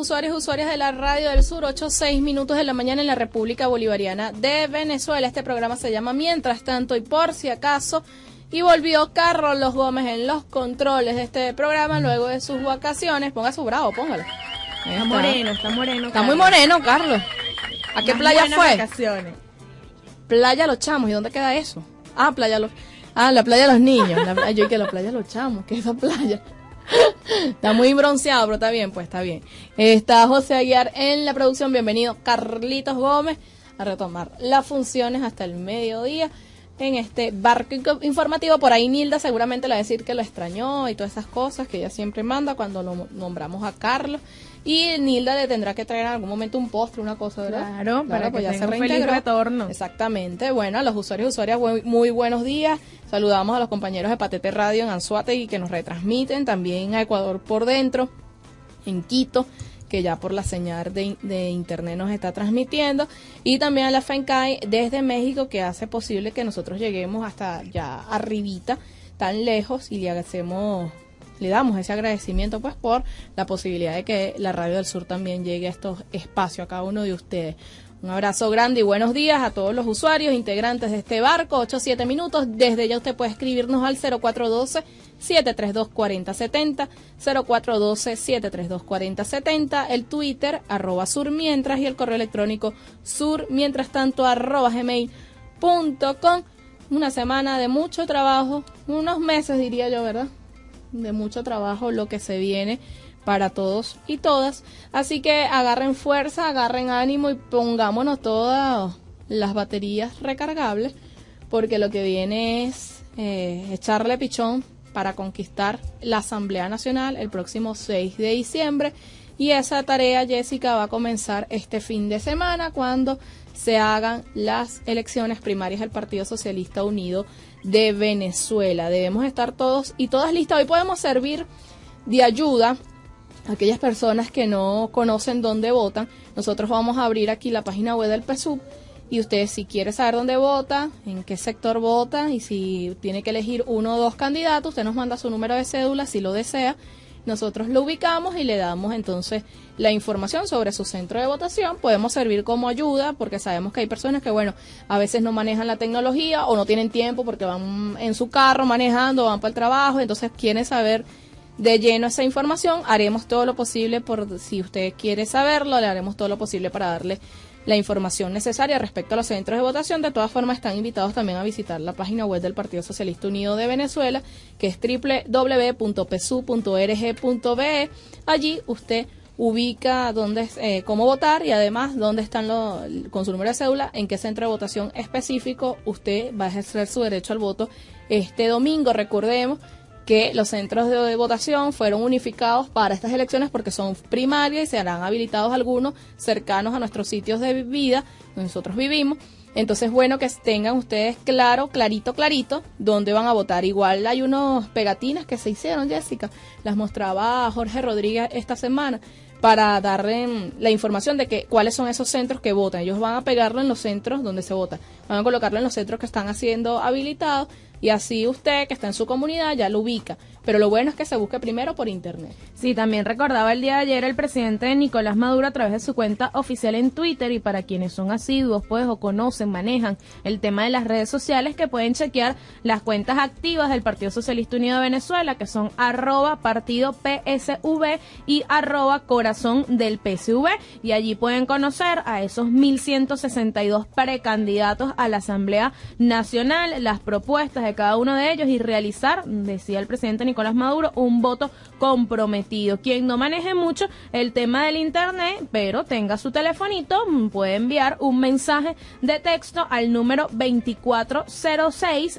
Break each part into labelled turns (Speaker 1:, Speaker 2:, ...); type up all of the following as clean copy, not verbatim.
Speaker 1: usuarios y usuarias de la Radio del Sur, 8:06 de la mañana en la República Bolivariana de Venezuela. Este programa se llama Mientras Tanto y Por Si Acaso. Y volvió Carlos Gómez en los controles de este programa luego de sus vacaciones. Ponga su bravo, póngalo.
Speaker 2: Está moreno.
Speaker 1: Está muy moreno, Carlos. ¿A qué playa fue?
Speaker 2: Vacaciones.
Speaker 1: Playa Los Chamos. ¿Y dónde queda eso? La playa de los niños. Yo que la playa de Los Chamos, ¿qué es esa playa? Está muy bronceado, pero está bien, pues está bien. Está José Aguiar en la producción. Bienvenido Carlitos Gómez a retomar las funciones hasta el mediodía en este barco informativo. Por ahí Nilda seguramente le va a decir que lo extrañó y todas esas cosas que ella siempre manda cuando lo nombramos a Carlos. Y Nilda le tendrá que traer en algún momento un postre, una cosa, ¿verdad?
Speaker 2: Claro, para
Speaker 1: pues
Speaker 2: que
Speaker 1: ya
Speaker 2: tenga
Speaker 1: se
Speaker 2: un feliz retorno.
Speaker 1: Exactamente. Bueno, a los usuarios y usuarias, muy buenos días. Saludamos a los compañeros de Patete Radio en Anzoátegui que nos retransmiten, también a Ecuador por dentro, en Quito, que ya por la señal de internet nos está transmitiendo, y también a la FENCAI desde México, que hace posible que nosotros lleguemos hasta ya arribita, tan lejos, y le damos ese agradecimiento pues por la posibilidad de que la Radio del Sur también llegue a estos espacios a cada uno de ustedes. Un abrazo grande y buenos días a todos los usuarios, integrantes de este barco, 8-7 minutos. Desde ya usted puede escribirnos al 0412-732-4070, 0412-732-4070, el Twitter, @surmientras, y el correo electrónico surmientrastanto@gmail.com. Una semana de mucho trabajo, unos meses diría yo, ¿verdad? De mucho trabajo lo que se viene para todos y todas, así que agarren fuerza, agarren ánimo y pongámonos todas las baterías recargables, porque lo que viene es echarle pichón para conquistar la Asamblea Nacional el próximo 6 de diciembre, y esa tarea, Jessica, va a comenzar este fin de semana cuando se hagan las elecciones primarias del Partido Socialista Unido de Venezuela. Debemos estar todos y todas listas. Hoy podemos servir de ayuda a aquellas personas que no conocen dónde votan. Nosotros vamos a abrir aquí la página web del PSUV, y usted, si quiere saber dónde vota, en qué sector vota, y si tiene que elegir uno o dos candidatos, usted nos manda su número de cédula si lo desea. Nosotros lo ubicamos y le damos entonces la información sobre su centro de votación. Podemos servir como ayuda porque sabemos que hay personas que, bueno, a veces no manejan la tecnología o no tienen tiempo porque van en su carro manejando, van para el trabajo, entonces quieren saber de lleno esa información. Haremos todo lo posible si usted quiere saberlo, le haremos todo lo posible para darle la información necesaria respecto a los centros de votación. De todas formas, están invitados también a visitar la página web del Partido Socialista Unido de Venezuela, que es www.psu.org.be. Allí usted ubica cómo votar, y además dónde están con su número de cédula, en qué centro de votación específico usted va a ejercer su derecho al voto este domingo. Recordemos que los centros de votación fueron unificados para estas elecciones porque son primarias y se harán habilitados algunos cercanos a nuestros sitios de vida, donde nosotros vivimos. Entonces, bueno, que tengan ustedes clarito, dónde van a votar. Igual hay unos pegatinas que se hicieron, Jessica, las mostraba Jorge Rodríguez esta semana, para darle la información de cuáles son esos centros que votan. Ellos van a pegarlo en los centros donde se vota, van a colocarlo en los centros que están siendo habilitados, y así usted, que está en su comunidad, ya lo ubica. Pero lo bueno es que se busque primero por internet.
Speaker 2: Sí, también recordaba el día de ayer el presidente Nicolás Maduro a través de su cuenta oficial en Twitter, y para quienes son asiduos pues o conocen, manejan el tema de las redes sociales, que pueden chequear las cuentas activas del Partido Socialista Unido de Venezuela, que son @partido_PSV y @corazón del PSV, y allí pueden conocer a esos 1.162 precandidatos a la Asamblea Nacional, las propuestas de cada uno de ellos, y realizar, decía el presidente Nicolás Maduro, un voto comprometido. Quien no maneje mucho el tema del internet, pero tenga su telefonito, puede enviar un mensaje de texto al número 2406,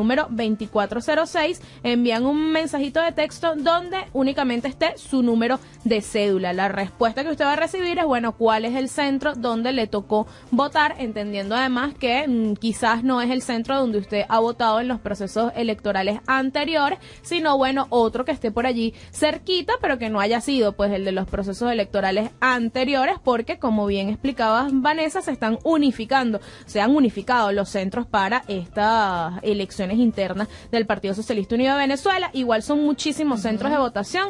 Speaker 2: envían un mensajito de texto donde únicamente esté su número de cédula. La respuesta que usted va a recibir es, bueno, cuál es el centro donde le tocó votar, entendiendo además que quizás no es el centro donde usted ha votado en los procesos electorales anteriores, sino bueno, otro que esté por allí cerquita, pero que no haya sido pues el de los procesos electorales anteriores, porque como bien explicaba Vanessa, se han unificado los centros para estas elecciones internas del Partido Socialista Unido de Venezuela. Igual son muchísimos centros de votación,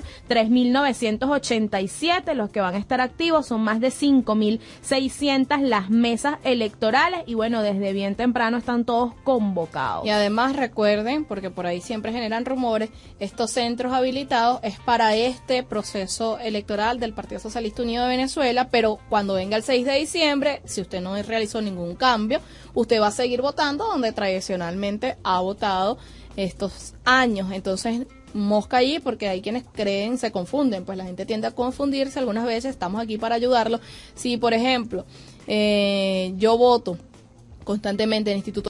Speaker 2: 3.987 los que van a estar activos, son más de 5.600 las mesas electorales y bueno, desde bien temprano están todos convocados.
Speaker 1: Y además recuerden, porque por ahí siempre generan rumores, estos centros habilitados es para este proceso electoral del Partido Socialista Unido de Venezuela, pero cuando venga el 6 de diciembre, si usted no realizó ningún cambio, usted va a seguir votando donde tradicionalmente ha votado estos años. Entonces, mosca ahí, porque hay quienes creen, se confunden, pues la gente tiende a confundirse algunas veces, estamos aquí para ayudarlo. Si, por ejemplo, yo voto constantemente en el Instituto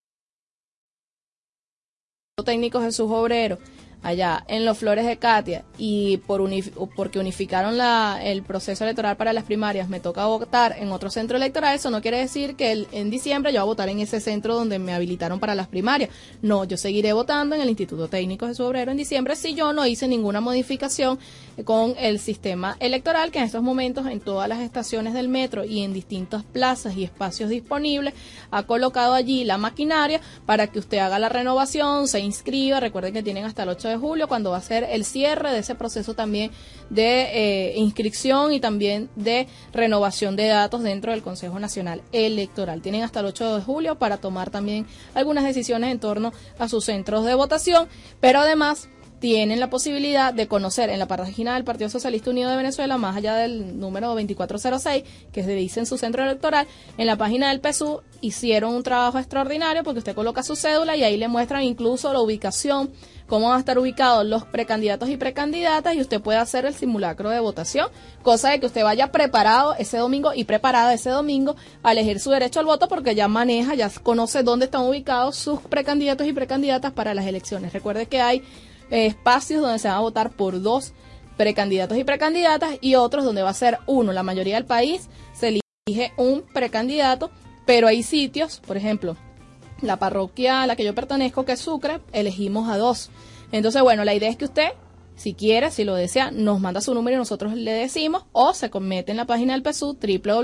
Speaker 1: Técnico Jesús Obrero, allá en Los Flores de Catia, y porque unificaron el proceso electoral para las primarias, me toca votar en otro centro electoral, eso no quiere decir que en diciembre yo voy a votar en ese centro donde me habilitaron para las primarias. No, yo seguiré votando en el Instituto Técnico Jesús Obrero en diciembre si yo no hice ninguna modificación con el sistema electoral, que en estos momentos en todas las estaciones del metro y en distintas plazas y espacios disponibles ha colocado allí la maquinaria para que usted haga la renovación, se inscriba. Recuerden que tienen hasta el 8 de julio, cuando va a ser el cierre de ese proceso también de inscripción y también de renovación de datos dentro del Consejo Nacional Electoral. Tienen hasta el 8 de julio para tomar también algunas decisiones en torno a sus centros de votación, pero además tienen la posibilidad de conocer en la página del Partido Socialista Unido de Venezuela, más allá del número 2406, que se dice en su centro electoral, en la página del PSU hicieron un trabajo extraordinario porque usted coloca su cédula y ahí le muestran incluso la ubicación, cómo van a estar ubicados los precandidatos y precandidatas, y usted puede hacer el simulacro de votación, cosa de que usted vaya preparado ese domingo y preparada ese domingo a elegir su derecho al voto, porque ya maneja, ya conoce dónde están ubicados sus precandidatos y precandidatas para las elecciones. Recuerde que hay espacios donde se va a votar por 2 precandidatos y precandidatas y otros donde va a ser 1. La mayoría del país se elige un precandidato, pero hay sitios, por ejemplo, la parroquia a la que yo pertenezco, que es Sucre, elegimos a 2. Entonces, bueno, la idea es que usted, si quiere, si lo desea, nos manda su número y nosotros le decimos, o se mete en la página del PSU,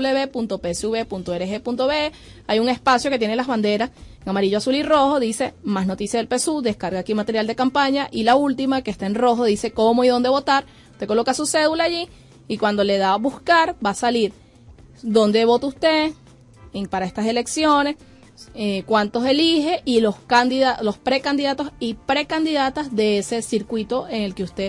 Speaker 1: www.psv.org.be. Hay un espacio que tiene las banderas en amarillo, azul y rojo, dice más noticias del PSU, descarga aquí material de campaña, y la última, que está en rojo, dice cómo y dónde votar. Usted coloca su cédula allí y cuando le da a buscar va a salir dónde vota usted para estas elecciones, cuántos elige y los precandidatos y precandidatas de ese circuito en el que usted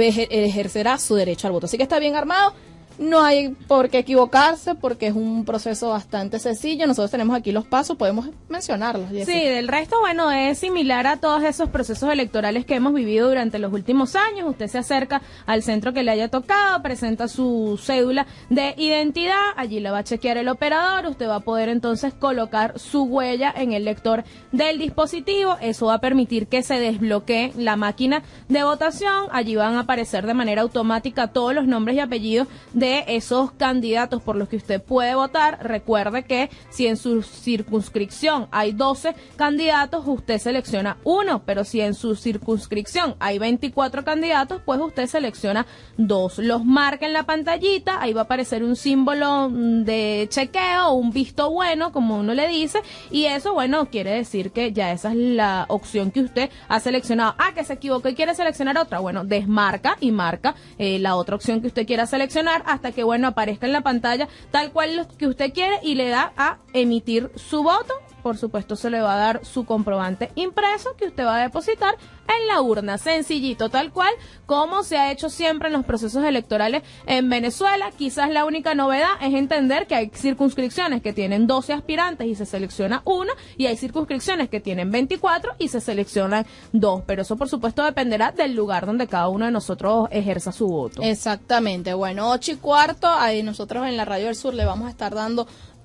Speaker 1: ejercerá su derecho al voto. Así que está bien armado, no hay por qué equivocarse porque es un proceso bastante sencillo. Nosotros tenemos aquí los pasos, podemos mencionarlos, Jessy.
Speaker 2: Sí, del resto, bueno, es similar a todos esos procesos electorales que hemos vivido durante los últimos años. Usted se acerca al centro que le haya tocado, presenta su cédula de identidad, allí la va a chequear el operador, usted va a poder entonces colocar su huella en el lector del dispositivo. Eso va a permitir que se desbloquee la máquina de votación. Allí van a aparecer de manera automática todos los nombres y apellidos de esos candidatos por los que usted puede votar. Recuerde que si en su circunscripción hay 12 candidatos, usted selecciona uno, pero si en su circunscripción hay 24 candidatos, pues usted selecciona 2. Los marca en la pantallita, ahí va a aparecer un símbolo de chequeo, un visto bueno, como uno le dice, y eso, bueno, quiere decir que ya esa es la opción que usted ha seleccionado. Que se equivocó y quiere seleccionar otra, bueno, desmarca y marca la otra opción que usted quiera seleccionar hasta que, bueno, aparezca en la pantalla tal cual lo que usted quiere y le da a emitir su voto. Por supuesto, se le va a dar su comprobante impreso que usted va a depositar en la urna. Sencillito, tal cual como se ha hecho siempre en los procesos electorales en Venezuela. Quizás la única novedad es entender que hay circunscripciones que tienen 12 aspirantes y se selecciona uno, y hay circunscripciones que tienen 24 y se seleccionan 2. Pero eso, por supuesto, dependerá del lugar donde cada uno de nosotros ejerza su voto.
Speaker 1: Exactamente. Bueno, 8:15, ahí nosotros en la Radio del Sur le vamos a estar dando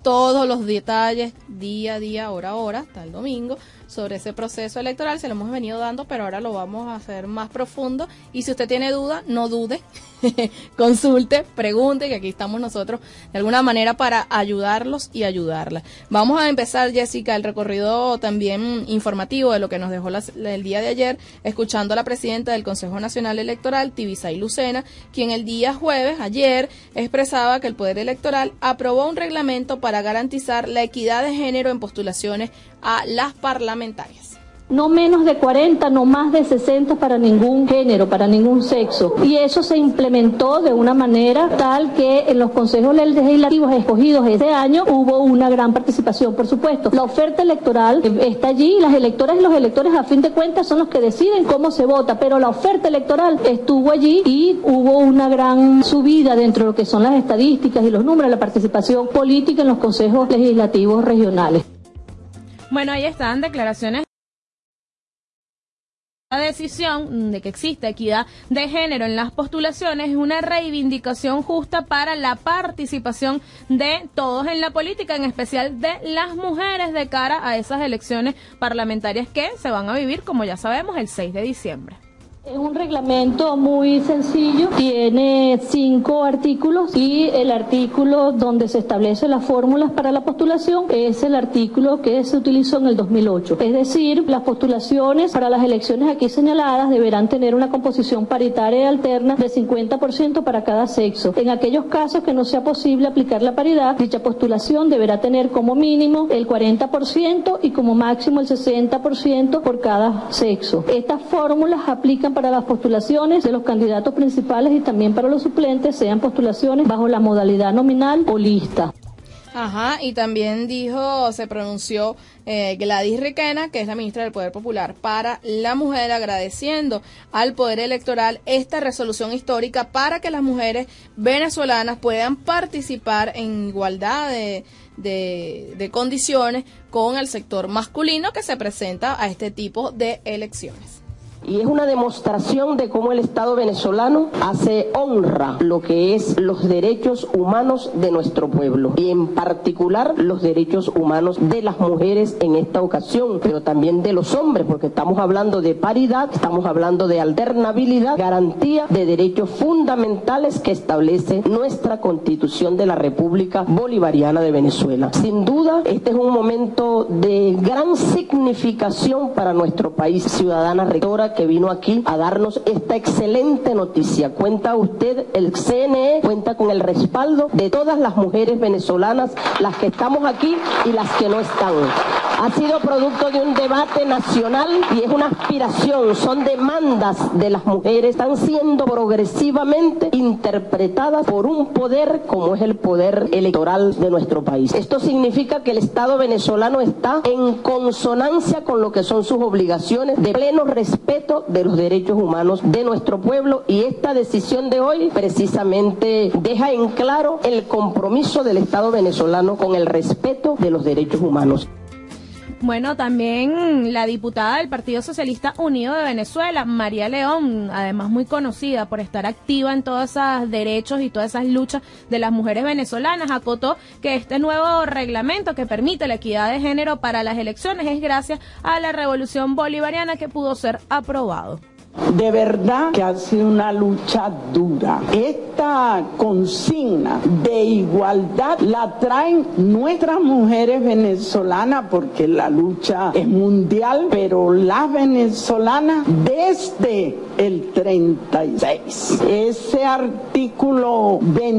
Speaker 1: todos los detalles día a día, hora a hora, hasta el domingo, sobre ese proceso electoral. Se lo hemos venido dando, pero ahora lo vamos a hacer más profundo. Y si usted tiene duda, no dude, consulte, pregunte, que aquí estamos nosotros de alguna manera para ayudarlos y ayudarlas. Vamos a empezar, Jessica, el recorrido también informativo de lo que nos dejó el día de ayer, escuchando a la presidenta del Consejo Nacional Electoral, Tibisay Lucena, quien el día jueves, ayer, expresaba que el Poder Electoral aprobó un reglamento para garantizar la equidad de género en postulaciones a las parlamentarias.
Speaker 3: No menos de 40, no más de 60 para ningún género, para ningún sexo. Y eso se implementó de una manera tal que en los consejos legislativos escogidos este año hubo una gran participación, por supuesto. La oferta electoral está allí, las electoras y los electores a fin de cuentas son los que deciden cómo se vota, pero la oferta electoral estuvo allí y hubo una gran subida dentro de lo que son las estadísticas y los números de la participación política en los consejos legislativos regionales.
Speaker 2: Bueno, ahí están declaraciones. La decisión de que exista equidad de género en las postulaciones es una reivindicación justa para la participación de todos en la política, en especial de las mujeres, de cara a esas elecciones parlamentarias que se van a vivir, como ya sabemos, el 6 de diciembre.
Speaker 3: Es un reglamento muy sencillo, tiene 5 artículos y el artículo donde se establecen las fórmulas para la postulación es el artículo que se utilizó en el 2008. Es decir, las postulaciones para las elecciones aquí señaladas deberán tener una composición paritaria y alterna de 50% para cada sexo. En aquellos casos que no sea posible aplicar la paridad, dicha postulación deberá tener como mínimo el 40% y como máximo el 60% por cada sexo. Estas fórmulas aplican para las postulaciones de los candidatos principales y también para los suplentes, sean postulaciones bajo la modalidad nominal o lista.
Speaker 1: Ajá, y también se pronunció Gladys Requena, que es la ministra del Poder Popular para la Mujer, agradeciendo al Poder Electoral esta resolución histórica para que las mujeres venezolanas puedan participar en igualdad de condiciones con el sector masculino que se presenta a este tipo de elecciones.
Speaker 4: Y es una demostración de cómo el Estado venezolano hace honra lo que es los derechos humanos de nuestro pueblo y en particular los derechos humanos de las mujeres en esta ocasión, pero también de los hombres, porque estamos hablando de paridad, estamos hablando de alternabilidad, garantía de derechos fundamentales que establece nuestra Constitución de la República Bolivariana de Venezuela. Sin duda, este es un momento de gran significación para nuestro país. Ciudadana rectora que vino aquí a darnos esta excelente noticia. Cuenta usted, el CNE cuenta con el respaldo de todas las mujeres venezolanas, las que estamos aquí y las que no están. Ha sido producto de un debate nacional y es una aspiración, son demandas de las mujeres, están siendo progresivamente interpretadas por un poder como es el poder electoral de nuestro país. Esto significa que el Estado venezolano está en consonancia con lo que son sus obligaciones de pleno respeto de los derechos humanos de nuestro pueblo, y esta decisión de hoy precisamente deja en claro el compromiso del Estado venezolano con el respeto de los derechos humanos.
Speaker 2: Bueno, también la diputada del Partido Socialista Unido de Venezuela, María León, además muy conocida por estar activa en todos esos derechos y todas esas luchas de las mujeres venezolanas, acotó que este nuevo reglamento que permite la equidad de género para las elecciones es gracias a la revolución bolivariana que pudo ser aprobado.
Speaker 5: De verdad que ha sido una lucha dura. Esta consigna de igualdad la traen nuestras mujeres venezolanas porque la lucha es mundial, pero las venezolanas desde el 36. Ese artículo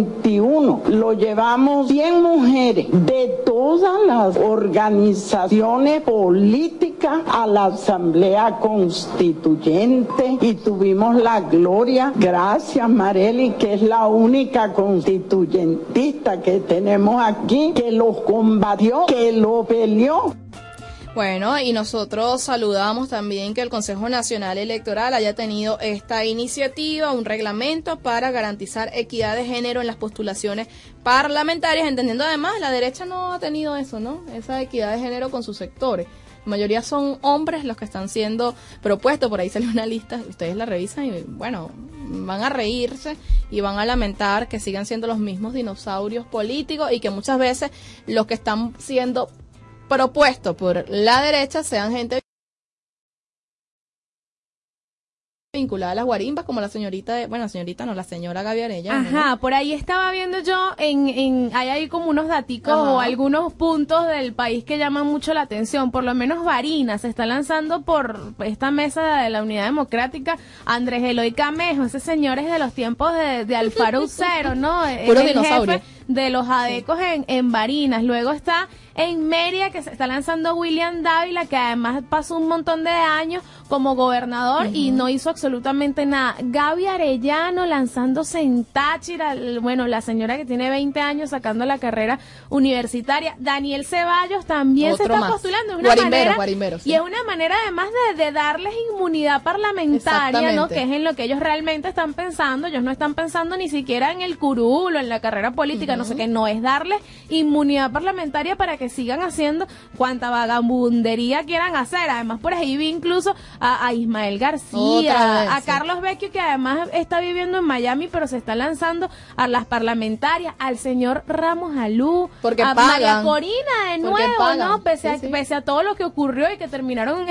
Speaker 5: 21 lo llevamos 100 mujeres de todas las organizaciones políticas a la Asamblea Constituyente. Y tuvimos la gloria, gracias Marely, que es la única constituyentista que tenemos aquí, que lo combatió, que lo peleó.
Speaker 1: Bueno, y nosotros saludamos también que el Consejo Nacional Electoral haya tenido esta iniciativa, un reglamento para garantizar equidad de género en las postulaciones parlamentarias, entendiendo además, la derecha no ha tenido eso, ¿no? Esa equidad de género con sus sectores. La mayoría son hombres los que están siendo propuestos. Por ahí salió una lista, ustedes la revisan y bueno, van a reírse y van a lamentar que sigan siendo los mismos dinosaurios políticos y que muchas veces los que están siendo propuestos por la derecha sean gente vinculada a las guarimbas, como la señorita, la señora Gaby Arellano.
Speaker 2: Ajá,
Speaker 1: ¿no?
Speaker 2: por ahí estaba viendo yo, hay como unos daticos o algunos puntos del país que llaman mucho la atención. Por lo menos Barinas se está lanzando por esta mesa de la Unidad Democrática Andrés Eloy Camejo. Ese señor es de los tiempos de Alfaro Ucero, ¿no?
Speaker 1: Puro
Speaker 2: el
Speaker 1: dinosaurio.
Speaker 2: jefe de los adecos en Barinas. Luego está en Mérida, que se está lanzando William Dávila, que además pasó un montón de años como gobernador y no hizo absolutamente nada. Gaby Arellano lanzándose en Táchira, la señora que tiene 20 años sacando la carrera universitaria. Daniel Ceballos también
Speaker 1: Otro
Speaker 2: se está
Speaker 1: más.
Speaker 2: postulando. Es una
Speaker 1: Guarimbero, sí.
Speaker 2: Y es una manera además de darles inmunidad parlamentaria, ¿no? Que es en lo que ellos realmente están pensando. Ellos no están pensando ni siquiera en el curul o en la carrera política, no sé qué, no, es darles inmunidad parlamentaria para que sigan haciendo cuanta vagabundería quieran hacer. Además, por ahí vi incluso a Ismael García, a Carlos Vecchio, que además está viviendo en Miami, pero se está lanzando a las parlamentarias, al señor Ramos Alú,
Speaker 1: porque
Speaker 2: a
Speaker 1: pagan.
Speaker 2: María Corina de nuevo, ¿no? Pese a todo lo que ocurrió y que terminaron,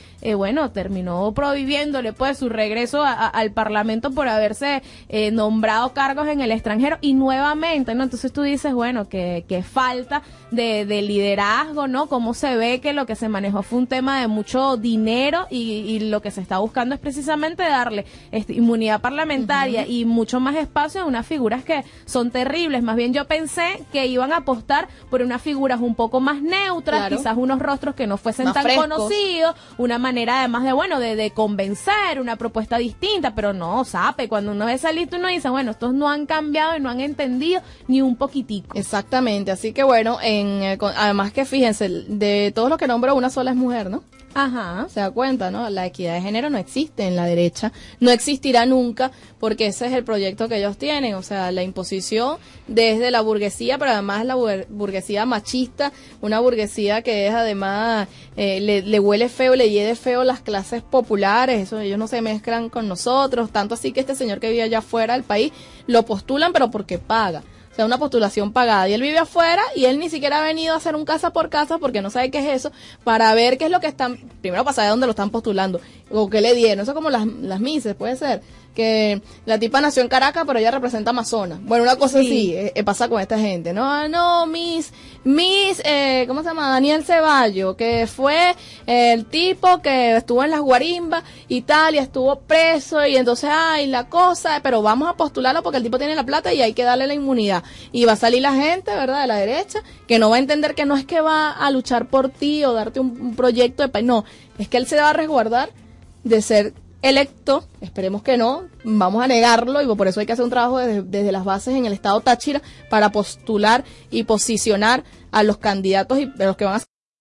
Speaker 2: terminó prohibiéndole pues su regreso al Parlamento por haberse nombrado cargos en el extranjero y nuevamente, ¿no? Entonces tú dices, bueno, que falta de liderazgo, ¿no? Cómo se ve que lo que se manejó fue un tema de mucho dinero y lo que se está buscando es precisamente darle inmunidad parlamentaria y mucho más espacio a unas figuras que son terribles. Más bien yo pensé que iban a apostar por unas figuras un poco más neutras, quizás unos rostros que no fuesen
Speaker 1: más
Speaker 2: tan
Speaker 1: frescos,
Speaker 2: conocidos, una manera además de convencer, una propuesta distinta, pero no, sape, cuando uno ve esa lista uno dice, bueno, estos no han cambiado y no han entendido ni un poquitico.
Speaker 1: Exactamente, así que bueno, además que fíjense, de todos los que nombro, una sola es mujer, ¿no?
Speaker 2: Ajá.
Speaker 1: Se da cuenta, ¿no? La equidad de género no existe en la derecha, no existirá nunca, porque ese es el proyecto que ellos tienen, o sea, la imposición desde la burguesía, pero además la burguesía machista, una burguesía que es además, le huele feo, le hiede feo las clases populares, eso ellos no se mezclan con nosotros, tanto así que este señor que vive allá afuera del país, lo postulan, pero porque paga. O sea, una postulación pagada. Y él vive afuera y él ni siquiera ha venido a hacer un casa por casa porque no sabe qué es eso, para ver qué es lo que están, primero para saber dónde lo están postulando, o qué le dieron. Eso es como las Misses, puede ser. Que la tipa nació en Caracas, pero ella representa Amazonas. Bueno, una cosa así pasa con esta gente. No, Miss, ¿cómo se llama? Daniel Ceballos, que fue el tipo que estuvo en las guarimbas y tal, y estuvo preso, y entonces, la cosa, pero vamos a postularlo porque el tipo tiene la plata y hay que darle la inmunidad. Y va a salir la gente, ¿verdad?, de la derecha, que no va a entender que no es que va a luchar por ti o darte un proyecto de país, no, es que él se va a resguardar de ser electo, esperemos que no, vamos a negarlo, y por eso hay que hacer un trabajo desde las bases en el estado Táchira para postular y posicionar a los candidatos y a los que van a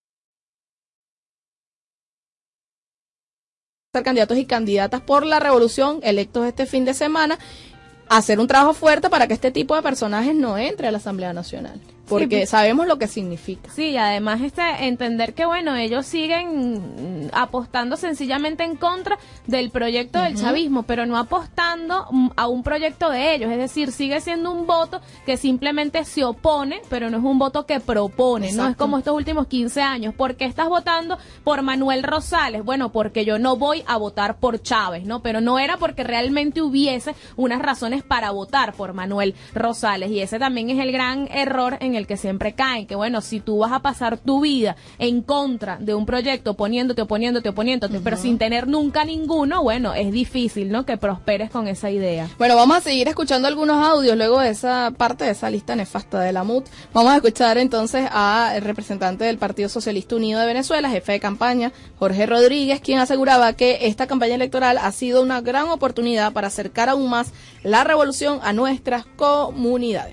Speaker 1: ser candidatos y candidatas por la revolución electos este fin de semana, hacer un trabajo fuerte para que este tipo de personajes no entre a la Asamblea Nacional. Porque sabemos lo que significa.
Speaker 2: Sí, además entender que, bueno, ellos siguen apostando sencillamente en contra del proyecto del chavismo, pero no apostando a un proyecto de ellos. Es decir, sigue siendo un voto que simplemente se opone, pero no es un voto que propone. Exacto. No es como estos últimos 15 años. ¿Por qué estás votando por Manuel Rosales? Bueno, porque yo no voy a votar por Chávez, ¿no? Pero no era porque realmente hubiese unas razones para votar por Manuel Rosales. Y ese también es el gran error en el que siempre caen, que bueno, si tú vas a pasar tu vida en contra de un proyecto, oponiéndote, pero sin tener nunca ninguno, bueno, es difícil, ¿no?, que prosperes con esa idea.
Speaker 1: Bueno, vamos a seguir escuchando algunos audios luego de esa parte de esa lista nefasta de la MUT. Vamos a escuchar entonces al representante del Partido Socialista Unido de Venezuela, jefe de campaña, Jorge Rodríguez, quien aseguraba que esta campaña electoral ha sido una gran oportunidad para acercar aún más la revolución a nuestras comunidades.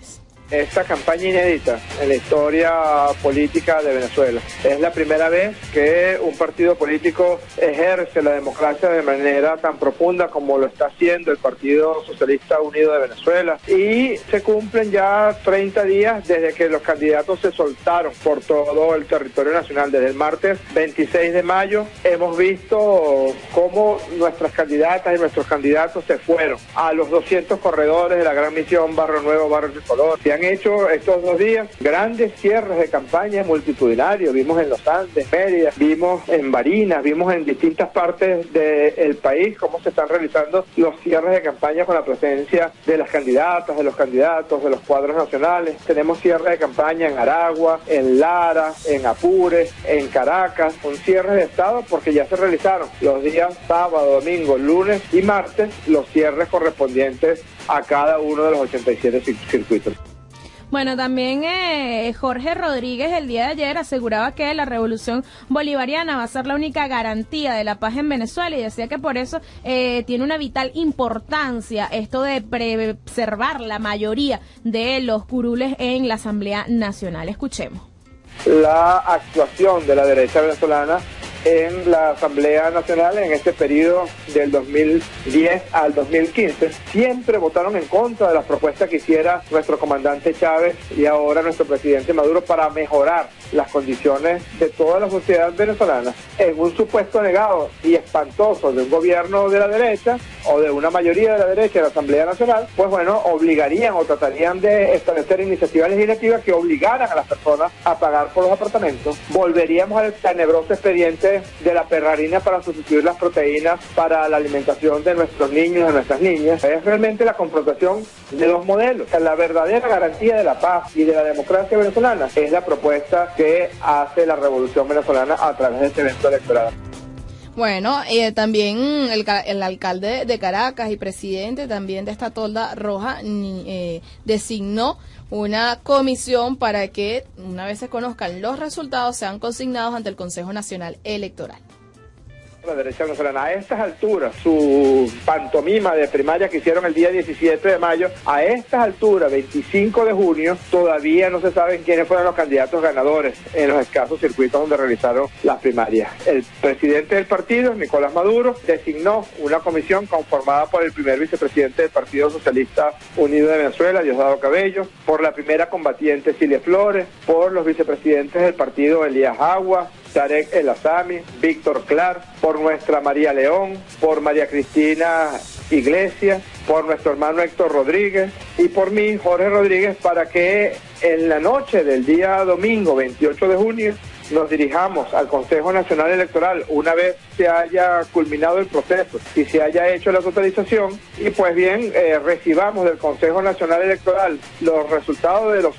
Speaker 6: esta campaña inédita en la historia política de Venezuela. Es la primera vez que un partido político ejerce la democracia de manera tan profunda como lo está haciendo el Partido Socialista Unido de Venezuela, y se cumplen ya 30 días desde que los candidatos se soltaron por todo el territorio nacional. Desde el martes 26 de mayo hemos visto cómo nuestras candidatas y nuestros candidatos se fueron a los 200 corredores de la Gran Misión, Barrio Nuevo, Barrio Tricolor. Se han hecho estos 2 días grandes cierres de campaña multitudinarios. Vimos en Los Andes, Mérida, vimos en Barinas, vimos en distintas partes del país cómo se están realizando los cierres de campaña con la presencia de las candidatas, de los candidatos, de los cuadros nacionales. Tenemos cierres de campaña en Aragua, en Lara, en Apure, en Caracas, con cierres de estado, porque ya se realizaron los días sábado, domingo, lunes y martes los cierres correspondientes a cada uno de los 87 circuitos.
Speaker 2: Bueno, también Jorge Rodríguez el día de ayer aseguraba que la revolución bolivariana va a ser la única garantía de la paz en Venezuela, y decía que por eso tiene una vital importancia esto de preservar la mayoría de los curules en la Asamblea Nacional. Escuchemos.
Speaker 6: La actuación de la derecha venezolana en la Asamblea Nacional en este periodo del 2010 al 2015, siempre votaron en contra de las propuestas que hiciera nuestro comandante Chávez y ahora nuestro presidente Maduro para mejorar las condiciones de toda la sociedad venezolana. En un supuesto negado y espantoso de un gobierno de la derecha o de una mayoría de la derecha de la Asamblea Nacional, pues bueno, obligarían o tratarían de establecer iniciativas legislativas que obligaran a las personas a pagar por los apartamentos. Volveríamos al tenebroso expediente de la perrarina para sustituir las proteínas para la alimentación de nuestros niños y de nuestras niñas. Es realmente la confrontación de dos modelos. La verdadera garantía de la paz y de la democracia venezolana es la propuesta que hace la Revolución Venezolana a través de este evento electoral.
Speaker 1: Bueno, también el alcalde de Caracas y presidente también de esta tolda roja designó una comisión para que, una vez se conozcan los resultados, sean consignados ante el Consejo Nacional Electoral.
Speaker 6: La derecha venezolana, a estas alturas, su pantomima de primaria que hicieron el día 17 de mayo, a estas alturas, 25 de junio, todavía no se saben quiénes fueron los candidatos ganadores en los escasos circuitos donde realizaron las primarias. El presidente del partido, Nicolás Maduro, designó una comisión conformada por el primer vicepresidente del Partido Socialista Unido de Venezuela, Diosdado Cabello, por la primera combatiente Cilia Flores, por los vicepresidentes del partido Elías Agua, Tarek El Azami, Víctor Clar, por nuestra María León, por María Cristina Iglesias, por nuestro hermano Héctor Rodríguez y por mí, Jorge Rodríguez, para que en la noche del día domingo 28 de junio nos dirijamos al Consejo Nacional Electoral una vez se haya culminado el proceso y se haya hecho la totalización, y pues bien, recibamos del Consejo Nacional Electoral los resultados de los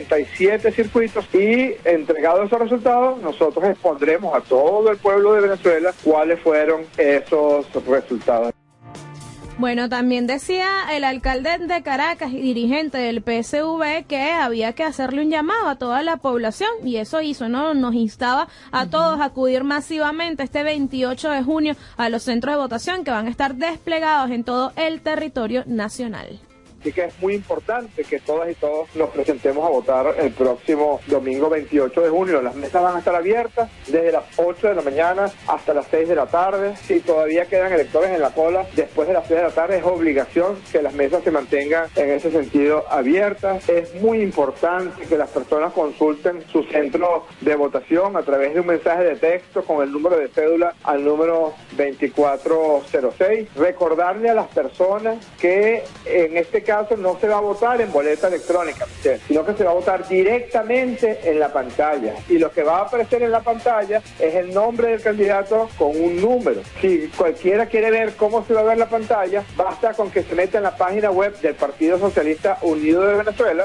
Speaker 6: 87 circuitos, y entregados esos resultados nosotros expondremos a todo el pueblo de Venezuela cuáles fueron esos resultados.
Speaker 2: Bueno, también decía el alcalde de Caracas y dirigente del PSV que había que hacerle un llamado a toda la población, y eso hizo, ¿no? Nos instaba a todos a acudir masivamente este 28 de junio a los centros de votación que van a estar desplegados en todo el territorio nacional.
Speaker 6: Así que es muy importante que todas y todos nos presentemos a votar el próximo domingo 28 de junio. Las mesas van a estar abiertas desde las 8 de la mañana hasta las 6 de la tarde. Si todavía quedan electores en la cola después de las 6 de la tarde, es obligación que las mesas se mantengan en ese sentido abiertas. Es muy importante que las personas consulten su centro de votación a través de un mensaje de texto con el número de cédula al número 2406. Recordarle a las personas que en este caso no se va a votar en boleta electrónica, sino que se va a votar directamente en la pantalla, y lo que va a aparecer en la pantalla es el nombre del candidato con un número. Si cualquiera quiere ver cómo se va a ver la pantalla, basta con que se meta en la página web del Partido Socialista Unido de Venezuela,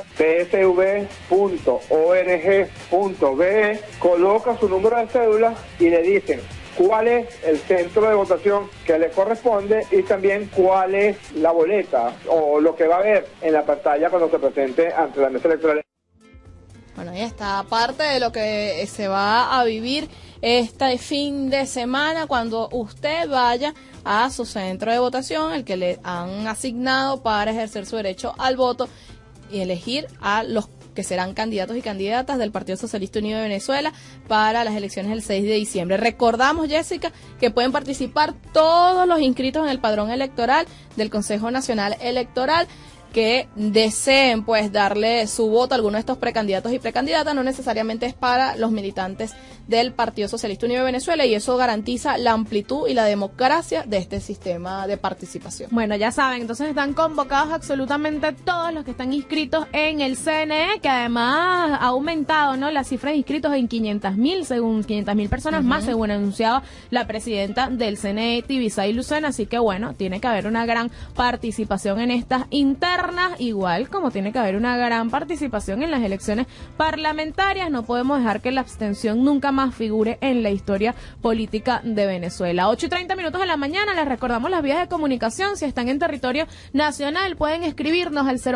Speaker 6: psv.org.be, coloca su número de cédula y le dicen cuál es el centro de votación que le corresponde y también cuál es la boleta o lo que va a ver en la pantalla cuando se presente ante la mesa electoral.
Speaker 1: Bueno, ahí está, parte de lo que se va a vivir este fin de semana cuando usted vaya a su centro de votación, el que le han asignado para ejercer su derecho al voto. elegir a los que serán candidatos y candidatas del Partido Socialista Unido de Venezuela para las elecciones del 6 de diciembre. Recordamos, Jessica, que pueden participar todos los inscritos en el padrón electoral del Consejo Nacional Electoral que deseen pues darle su voto a alguno de estos precandidatos y precandidatas. No necesariamente es para los militantes del Partido Socialista Unido de Venezuela, y eso garantiza la amplitud y la democracia de este sistema de participación.
Speaker 2: Bueno, ya saben, entonces están convocados absolutamente todos los que están inscritos en el CNE, que además ha aumentado, ¿no?, las cifras de inscritos en 500.000, según 500.000 personas más, según anunciaba la presidenta del CNE, Tibisay Lucena. Así que bueno, tiene que haber una gran participación en estas internas, igual como tiene que haber una gran participación en las elecciones parlamentarias. No podemos dejar que la abstención nunca más figure en la historia política de Venezuela. 8:30 de la mañana, les recordamos las vías de comunicación. Si están en territorio nacional, pueden escribirnos al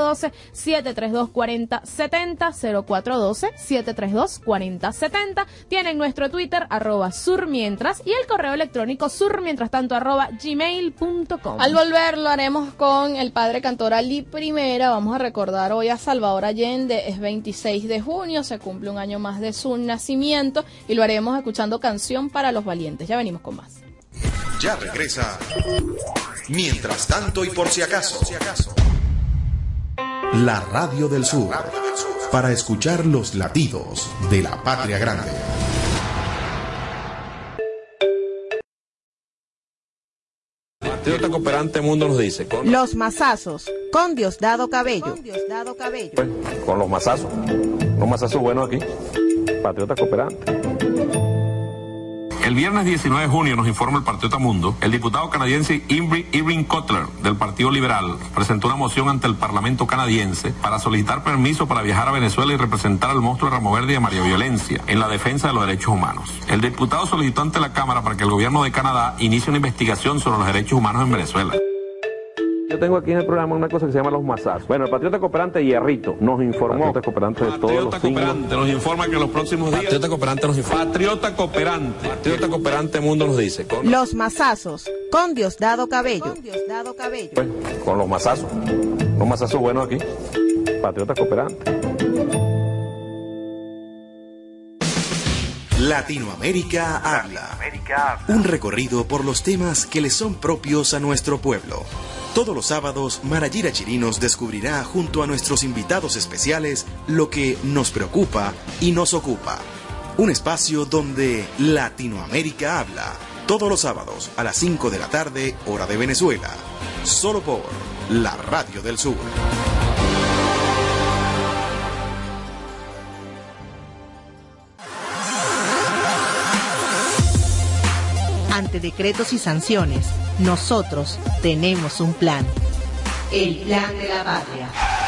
Speaker 2: 0412-732-4070, 0412-732-4070. Tienen nuestro Twitter, @surmientras, y el correo electrónico surmientrastanto @gmail.com.
Speaker 1: Al volver lo haremos con el padre cantor Ali Primera. Vamos a recordar hoy a Salvador Allende. Es 26 de junio, se cumple un año más de su nacimiento, y lo haremos escuchando Canción para los Valientes. Ya venimos con más.
Speaker 7: Ya regresa. Mientras tanto y por si acaso. La Radio del Sur. Para escuchar los latidos de la patria grande.
Speaker 8: Patriota Cooperante Mundo nos dice:
Speaker 9: Los Mazazos, con Diosdado Cabello.
Speaker 8: Con los mazazos. Los mazazos buenos aquí. Patriota Cooperante. El viernes 19 de junio, nos informa el Patriota Mundo, el diputado canadiense Irving Cotler, del Partido Liberal, presentó una moción ante el Parlamento canadiense para solicitar permiso para viajar a Venezuela y representar al monstruo de Ramo Verde y a María Violencia en la defensa de los derechos humanos. El diputado solicitó ante la Cámara para que el gobierno de Canadá inicie una investigación sobre los derechos humanos en Venezuela. Yo tengo aquí en el programa una cosa que se llama los mazazos. Bueno, el Patriota Cooperante Hierrito nos informó. Patriota Cooperante de todos los signos. Nos informa que en los próximos días. Patriota Cooperante nos informa. Patriota Cooperante Mundo nos dice:
Speaker 9: Los Mazazos, con Diosdado Cabello.
Speaker 8: Con los mazazos. Los mazazos buenos aquí. Patriota Cooperante.
Speaker 7: Latinoamérica habla. Un recorrido por los temas que le son propios a nuestro pueblo. Todos los sábados, Marayira Chirinos descubrirá junto a nuestros invitados especiales lo que nos preocupa y nos ocupa. Un espacio donde Latinoamérica habla. Todos los sábados a las 5 de la tarde, hora de Venezuela. Solo por la Radio del Sur.
Speaker 9: Ante decretos y sanciones, nosotros tenemos un plan. El plan de la patria.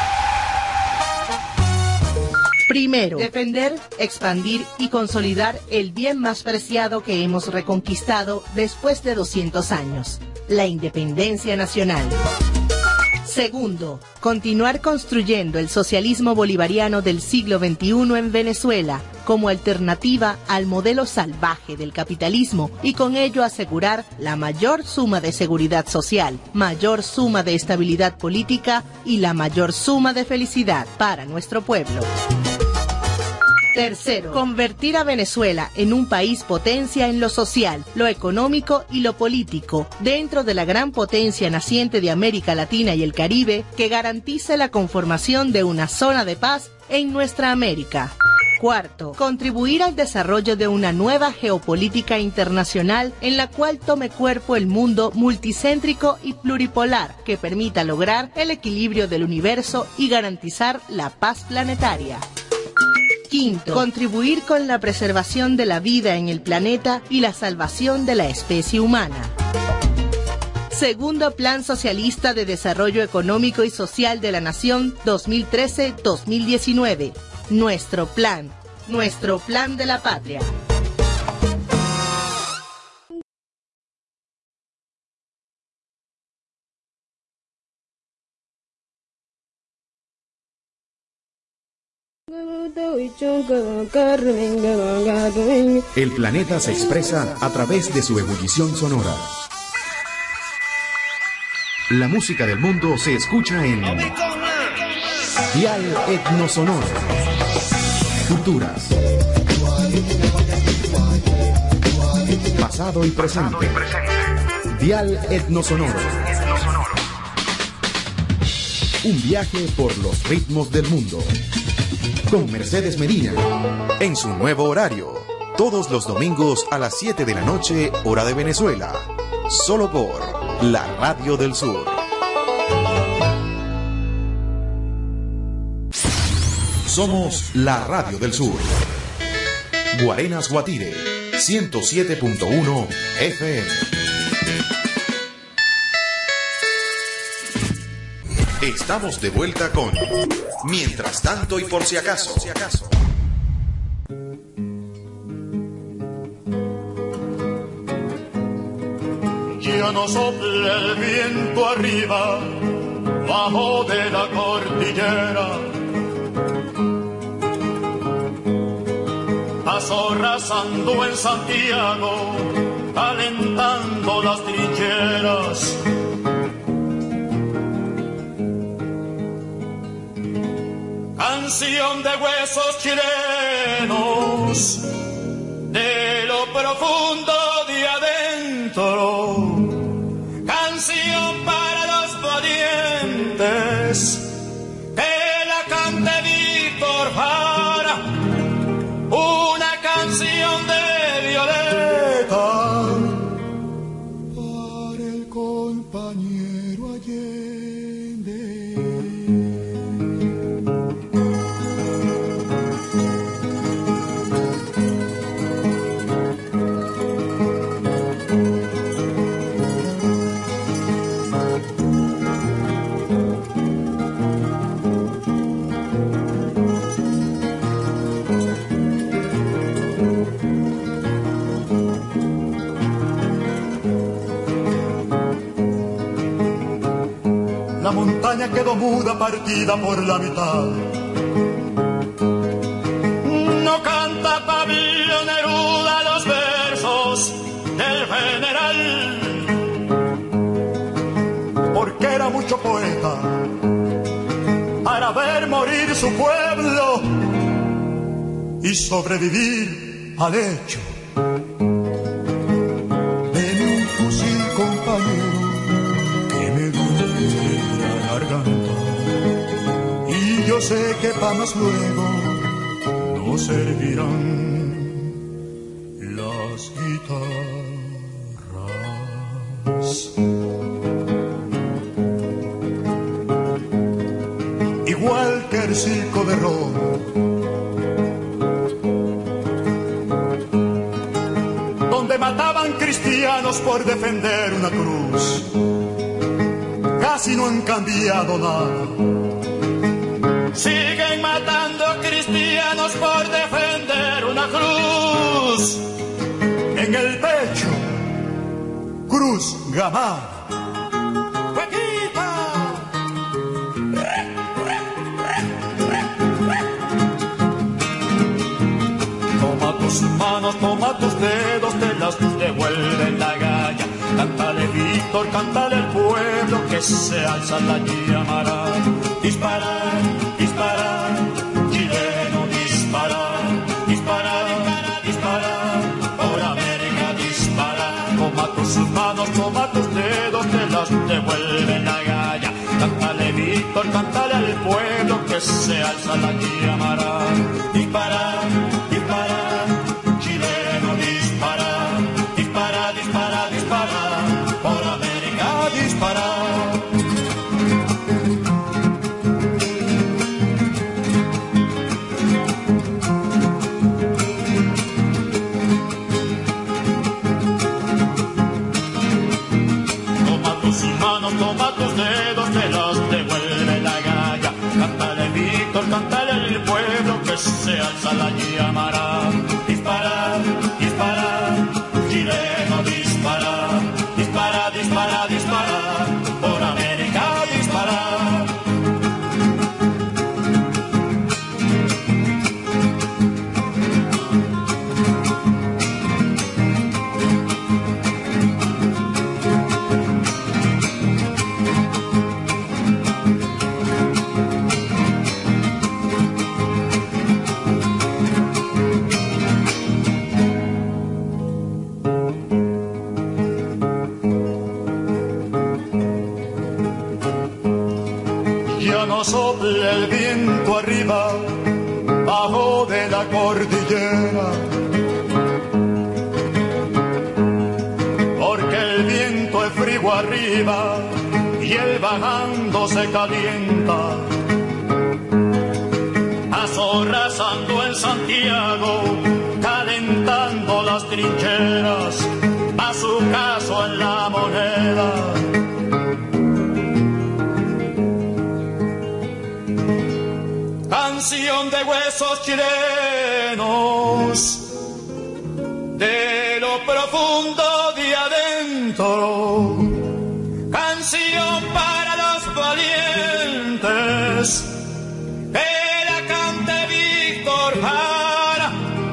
Speaker 9: Primero, defender, expandir y consolidar el bien más preciado que hemos reconquistado después de 200 años, la independencia nacional. Segundo, continuar construyendo el socialismo bolivariano del siglo XXI en Venezuela como alternativa al modelo salvaje del capitalismo, y con ello asegurar la mayor suma de seguridad social, mayor suma de estabilidad política y la mayor suma de felicidad para nuestro pueblo. Tercero, convertir a Venezuela en un país potencia en lo social, lo económico y lo político, dentro de la gran potencia naciente de América Latina y el Caribe, que garantice la conformación de una zona de paz en nuestra América. Cuarto, contribuir al desarrollo de una nueva geopolítica internacional en la cual tome cuerpo el mundo multicéntrico y pluripolar, que permita lograr el equilibrio del universo y garantizar la paz planetaria. Quinto, contribuir con la preservación de la vida en el planeta y la salvación de la especie humana. Segundo Plan Socialista de Desarrollo Económico y Social de la Nación 2013-2019. Nuestro plan de la patria.
Speaker 7: El planeta se expresa a través de su ebullición sonora. La música del mundo se escucha en Dial Etnosonoro. Culturas. Pasado y presente. Dial Etnosonoro. Un viaje por los ritmos del mundo. Con Mercedes Medina. En su nuevo horario. Todos los domingos a las 7 de la noche, hora de Venezuela. Solo por la Radio del Sur. Somos la Radio del Sur. Guarenas Guatire, 107.1 FM. Estamos de vuelta con Mientras tanto y por si acaso.
Speaker 10: Ya no sopla el viento arriba, bajo de la cordillera. Paso rasando en Santiago, calentando las trincheras. Canción de huesos chilenos, de lo profundo de adentro. Canción para los valientes, que la cante Víctor Jara. Una canción de Violeta para el compañero Allende. La montaña quedó muda, partida por la mitad. No canta Pablo Neruda los versos del general, porque era mucho poeta para ver morir su pueblo y sobrevivir al hecho. Deme un fusil, compañero, que me duele la garganta, y yo sé que pa' más luego no servirán las guitarras. Igual que el circo de Roma, donde mataban cristianos por defender una cruz, casi no han cambiado nada. Siguen matando cristianos por defender una cruz. En el pecho, cruz gamada. Toma tus manos, toma tus dedos, te las devuelven la galla. Cántale Víctor, cántale al pueblo que se alza la llamará. Disparar, disparar, chileno, disparar, disparar, disparar, por América disparar. Toma tus manos, toma tus dedos, te las devuelven la galla. Cántale Víctor, cántale al pueblo que se alza la llamará. Disparar, disparar, chileno, disparar, disparar, disparar, disparar, por América disparar. Toma tus dedos, te los devuelve la galla. Cántale Víctor, cántale al pueblo que se alza la llamará. Disparar, disparar, chileno, disparar, disparar, disparar, disparar, por América disparar. no sople el viento arriba, bajo de la cordillera, porque el viento es frío arriba y el bajando se calienta. Azorrazando en Santiago, calentando las trincheras, a su caso en La Moneda. Canción de huesos chilenos, de lo profundo de adentro, canción para los valientes, que la cante Víctor Jara,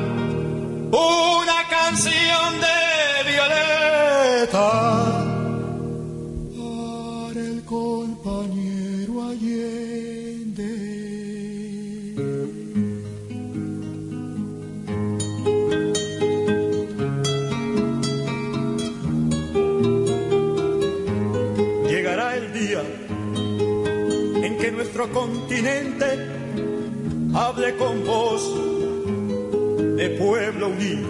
Speaker 10: una canción de Violeta, para el compañero Allende. Llegará el día en que nuestro continente hable con voz de pueblo unido.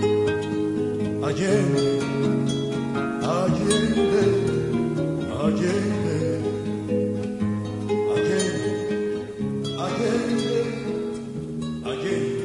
Speaker 10: Allende, Allende, Allende, Allende, Allende, Allende.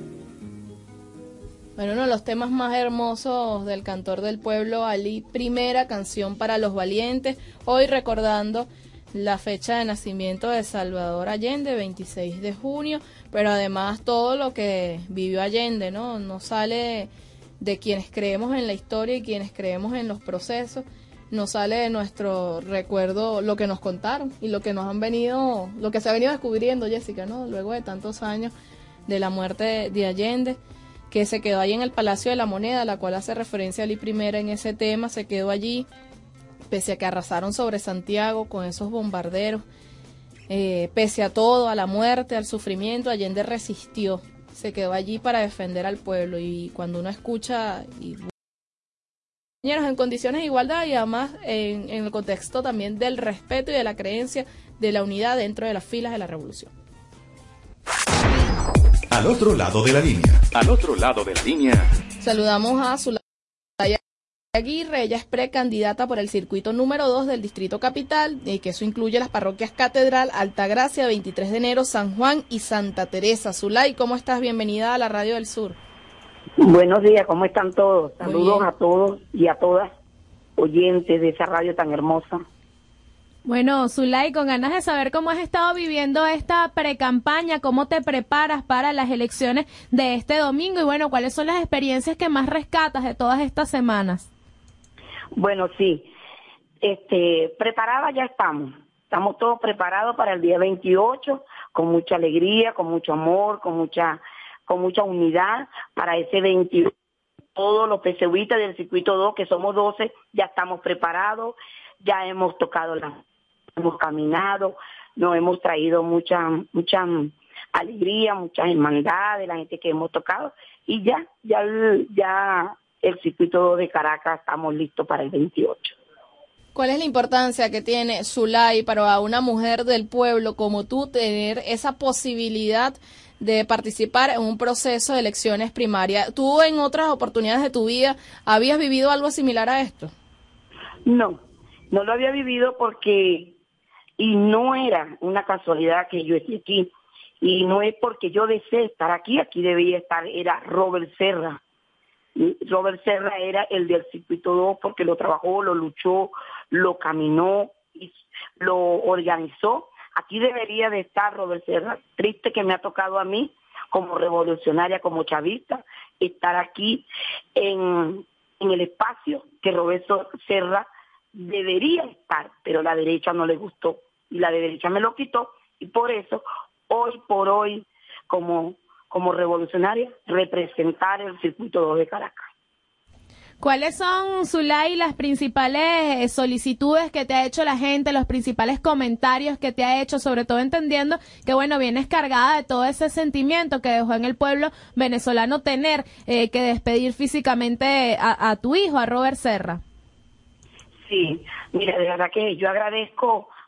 Speaker 1: Bueno, uno de los temas más hermosos del cantor del pueblo, Ali, primera canción para los valientes, hoy recordando la fecha de nacimiento de Salvador Allende, 26 de junio, pero además todo lo que vivió Allende, ¿no? No sale de quienes creemos en la historia y quienes creemos en los procesos, no sale de nuestro recuerdo lo que nos contaron y lo que nos han venido, lo que se ha venido descubriendo, Jessica, ¿no? Luego de tantos años de la muerte de Allende, que se quedó ahí en el Palacio de la Moneda, a la cual hace referencia Ali Primera en ese tema, se quedó allí, pese a que arrasaron sobre Santiago con esos bombarderos, pese a todo, a la muerte, al sufrimiento, Allende resistió, se quedó allí para defender al pueblo. Y cuando uno escucha en condiciones de igualdad y además en el contexto también del respeto y de la creencia de la unidad dentro de las filas de la revolución.
Speaker 7: Al otro lado de la línea. Al otro lado de la línea.
Speaker 1: Saludamos a Zulay Aguirre, ella es precandidata por el circuito número 2 del Distrito Capital, y que eso incluye las parroquias Catedral, Altagracia, 23 de enero, San Juan y Santa Teresa. Zulay, ¿cómo estás? Bienvenida a la Radio del Sur.
Speaker 11: Buenos días, ¿cómo están todos? Saludos a todos y a todas oyentes de esa radio tan hermosa.
Speaker 2: Bueno, Zulay, con ganas de saber cómo has estado viviendo esta precampaña, cómo te preparas para las elecciones de este domingo y bueno, ¿cuáles son las experiencias que más rescatas de todas estas semanas?
Speaker 11: Bueno, sí, preparada ya estamos todos preparados para el día 28, con mucha alegría, con mucho amor, con mucha unidad para ese 28. Todos los PCUistas del circuito 2, que somos 12, ya estamos preparados, ya hemos tocado hemos caminado, nos hemos traído mucha alegría, mucha hermandad de la gente que hemos tocado y ya el circuito 2 de Caracas estamos listos para el 28.
Speaker 1: ¿Cuál es la importancia que tiene, Zulay, para una mujer del pueblo como tú tener esa posibilidad de participar en un proceso de elecciones primarias? ¿Tú en otras oportunidades de tu vida habías vivido algo similar a esto?
Speaker 11: No lo había vivido y no era una casualidad que yo esté aquí, y no es porque yo desee estar aquí debía estar, era Robert Serra. Robert Serra era el del circuito 2 porque lo trabajó, lo luchó, lo caminó, y lo organizó. Aquí debería de estar Robert Serra. Triste que me ha tocado a mí, como revolucionaria, como chavista, estar aquí en el espacio que Robert Serra debería estar, pero la derecha no le gustó y la derecha me lo quitó, y por eso hoy por hoy como revolucionaria representar el circuito 2 de Caracas.
Speaker 2: ¿Cuáles son, Zulay, las principales solicitudes que te ha hecho la gente, los principales comentarios que te ha hecho, sobre todo entendiendo que, bueno, vienes cargada de todo ese sentimiento que dejó en el pueblo venezolano tener que despedir físicamente a tu hijo, a Robert Serra?
Speaker 11: Sí, mira, de verdad que yo agradezco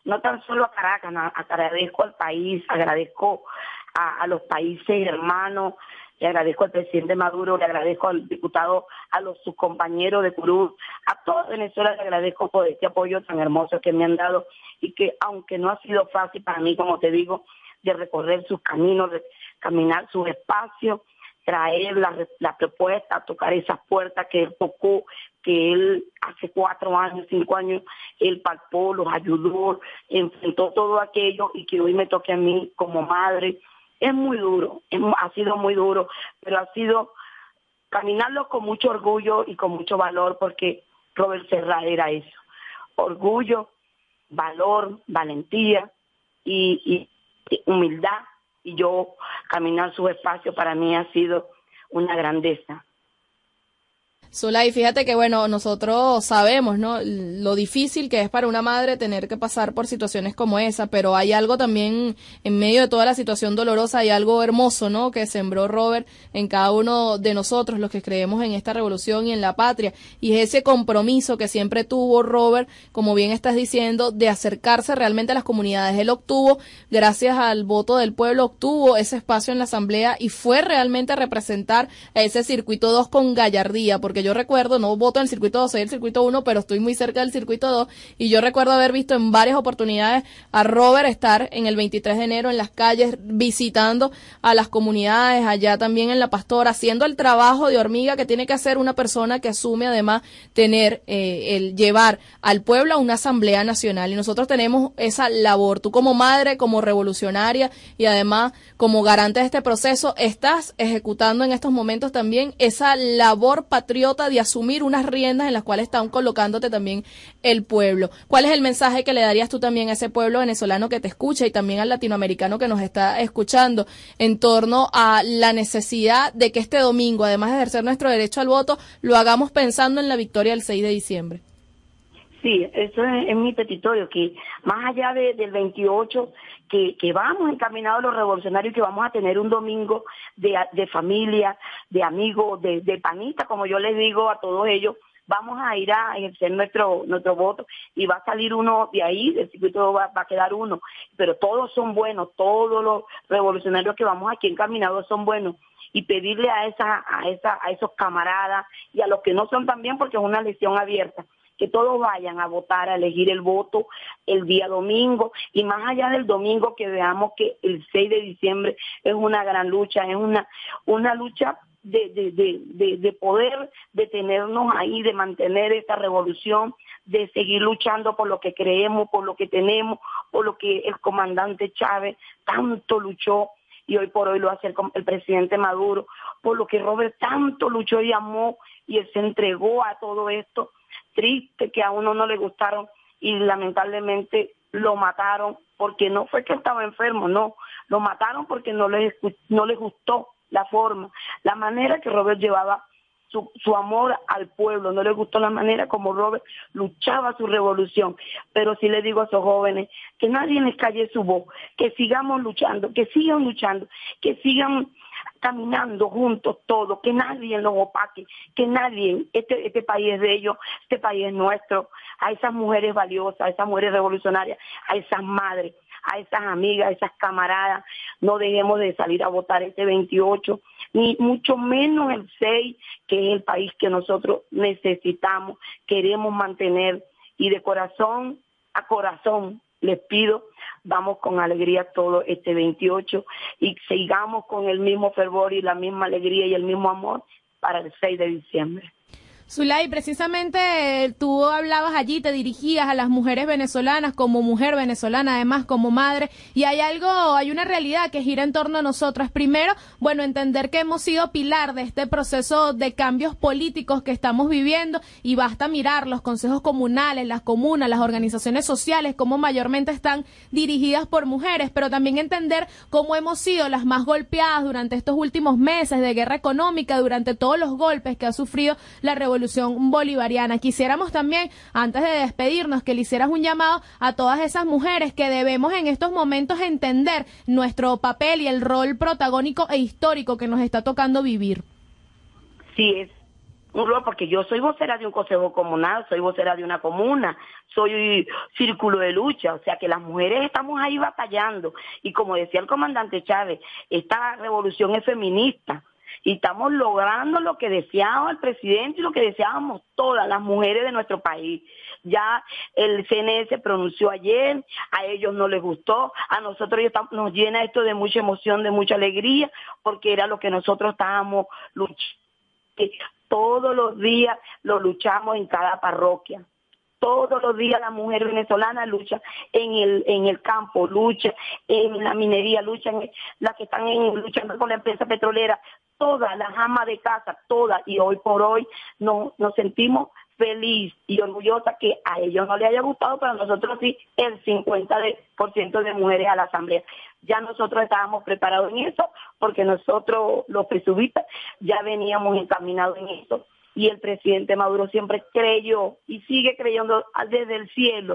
Speaker 11: no tan solo a Caracas, agradezco al país, agradezco a los países hermanos, le agradezco al presidente Maduro, le agradezco al diputado, sus compañeros de Curuz, a toda Venezuela le agradezco por este apoyo tan hermoso que me han dado y que aunque no ha sido fácil para mí, como te digo, de recorrer sus caminos, de caminar sus espacios, traer la propuesta, tocar esas puertas que él tocó, que él hace 4 años, 5 años, él palpó, los ayudó, enfrentó todo aquello y que hoy me toque a mí como madre. Es muy duro, ha sido muy duro, pero ha sido caminarlo con mucho orgullo y con mucho valor, porque Robert Serra era eso, orgullo, valor, valentía y humildad, y yo caminar su espacio para mí ha sido una grandeza.
Speaker 1: Zulay, fíjate que bueno, nosotros sabemos, ¿no?, lo difícil que es para una madre tener que pasar por situaciones como esa, pero hay algo también en medio de toda la situación dolorosa, hay algo hermoso, ¿no?, que sembró Robert en cada uno de nosotros, los que creemos en esta revolución y en la patria, y es ese compromiso que siempre tuvo Robert, como bien estás diciendo, de acercarse realmente a las comunidades. Él obtuvo, gracias al voto del pueblo, obtuvo ese espacio en la asamblea y fue realmente a representar a ese circuito 2 con gallardía, porque yo recuerdo, no voto en el circuito 2, soy el circuito 1, pero estoy muy cerca del circuito 2, y yo recuerdo haber visto en varias oportunidades a Robert estar en el 23 de enero en las calles, visitando a las comunidades, allá también en La Pastora, haciendo el trabajo de hormiga que tiene que hacer una persona que asume además tener, el llevar al pueblo a una asamblea nacional, y nosotros tenemos esa labor. Tú como madre, como revolucionaria y además como garante de este proceso, estás ejecutando en estos momentos también esa labor patriota de asumir unas riendas en las cuales están colocándote también el pueblo. ¿Cuál es el mensaje que le darías tú también a ese pueblo venezolano que te escucha y también al latinoamericano que nos está escuchando en torno a la necesidad de que este domingo, además de ejercer nuestro derecho al voto, lo hagamos pensando en la victoria del 6 de diciembre?
Speaker 11: Sí, eso es mi petitorio, que más allá del 28, que vamos encaminados los revolucionarios, que vamos a tener un domingo de familia, de amigos, de panita, como yo les digo a todos ellos, vamos a ir a ejercer nuestro voto y va a salir uno de ahí, del circuito va a quedar uno, pero todos son buenos, todos los revolucionarios que vamos aquí encaminados son buenos, y pedirle a esos camaradas y a los que no son también, porque es una elección abierta, que todos vayan a votar, a elegir el voto el día domingo, y más allá del domingo que veamos que el 6 de diciembre es una gran lucha, es una lucha de poder detenernos ahí, de mantener esta revolución, de seguir luchando por lo que creemos, por lo que tenemos, por lo que el comandante Chávez tanto luchó y hoy por hoy lo hace el presidente Maduro, por lo que Robert tanto luchó y amó, y él se entregó a todo esto. Triste que a uno no le gustaron y lamentablemente lo mataron, porque no fue que estaba enfermo, no, lo mataron porque no les gustó la forma, la manera que Robert llevaba su amor al pueblo, no le gustó la manera como Robert luchaba su revolución. Pero sí le digo a esos jóvenes que nadie les calle su voz, que sigamos luchando, que sigan luchando, que sigan caminando juntos todos, que nadie los opaque, que nadie, este país es de ellos, este país es nuestro, a esas mujeres valiosas, a esas mujeres revolucionarias, a esas madres, a esas amigas, a esas camaradas, no dejemos de salir a votar este 28, ni mucho menos el 6, que es el país que nosotros necesitamos, queremos mantener, y de corazón a corazón les pido, vamos con alegría todo este 28 y sigamos con el mismo fervor y la misma alegría y el mismo amor para el 6 de diciembre.
Speaker 2: Zulay, precisamente tú hablabas allí, te dirigías a las mujeres venezolanas como mujer venezolana, además como madre, y hay una realidad que gira en torno a nosotras. Primero, bueno, entender que hemos sido pilar de este proceso de cambios políticos que estamos viviendo, y basta mirar los consejos comunales, las comunas, las organizaciones sociales, como mayormente están dirigidas por mujeres, pero también entender cómo hemos sido las más golpeadas durante estos últimos meses de guerra económica, durante todos los golpes que ha sufrido la revolución bolivariana. Quisiéramos también, antes de despedirnos, que le hicieras un llamado a todas esas mujeres que debemos en estos momentos entender nuestro papel y el rol protagónico e histórico que nos está tocando vivir.
Speaker 11: Sí, es un rol, porque yo soy vocera de un consejo comunal, soy vocera de una comuna, soy círculo de lucha, o sea que las mujeres estamos ahí batallando, y como decía el comandante Chávez, esta revolución es feminista, y estamos logrando lo que deseaba el presidente y lo que deseábamos todas las mujeres de nuestro país. Ya el CNE se pronunció ayer, a ellos no les gustó, a nosotros nos llena esto de mucha emoción, de mucha alegría, porque era lo que nosotros estábamos luchando. Todos los días lo luchamos en cada parroquia. Todos los días la mujer venezolana lucha en el campo, lucha en la minería, luchan las que están luchando con la empresa petrolera, todas las amas de casa, todas, y hoy por hoy nos sentimos feliz y orgullosa que a ellos no les haya gustado, pero a nosotros sí, el 50% de mujeres a la asamblea. Ya nosotros estábamos preparados en eso, porque nosotros, los PSUVistas, ya veníamos encaminados en eso. Y el presidente Maduro siempre creyó y sigue creyendo desde el cielo,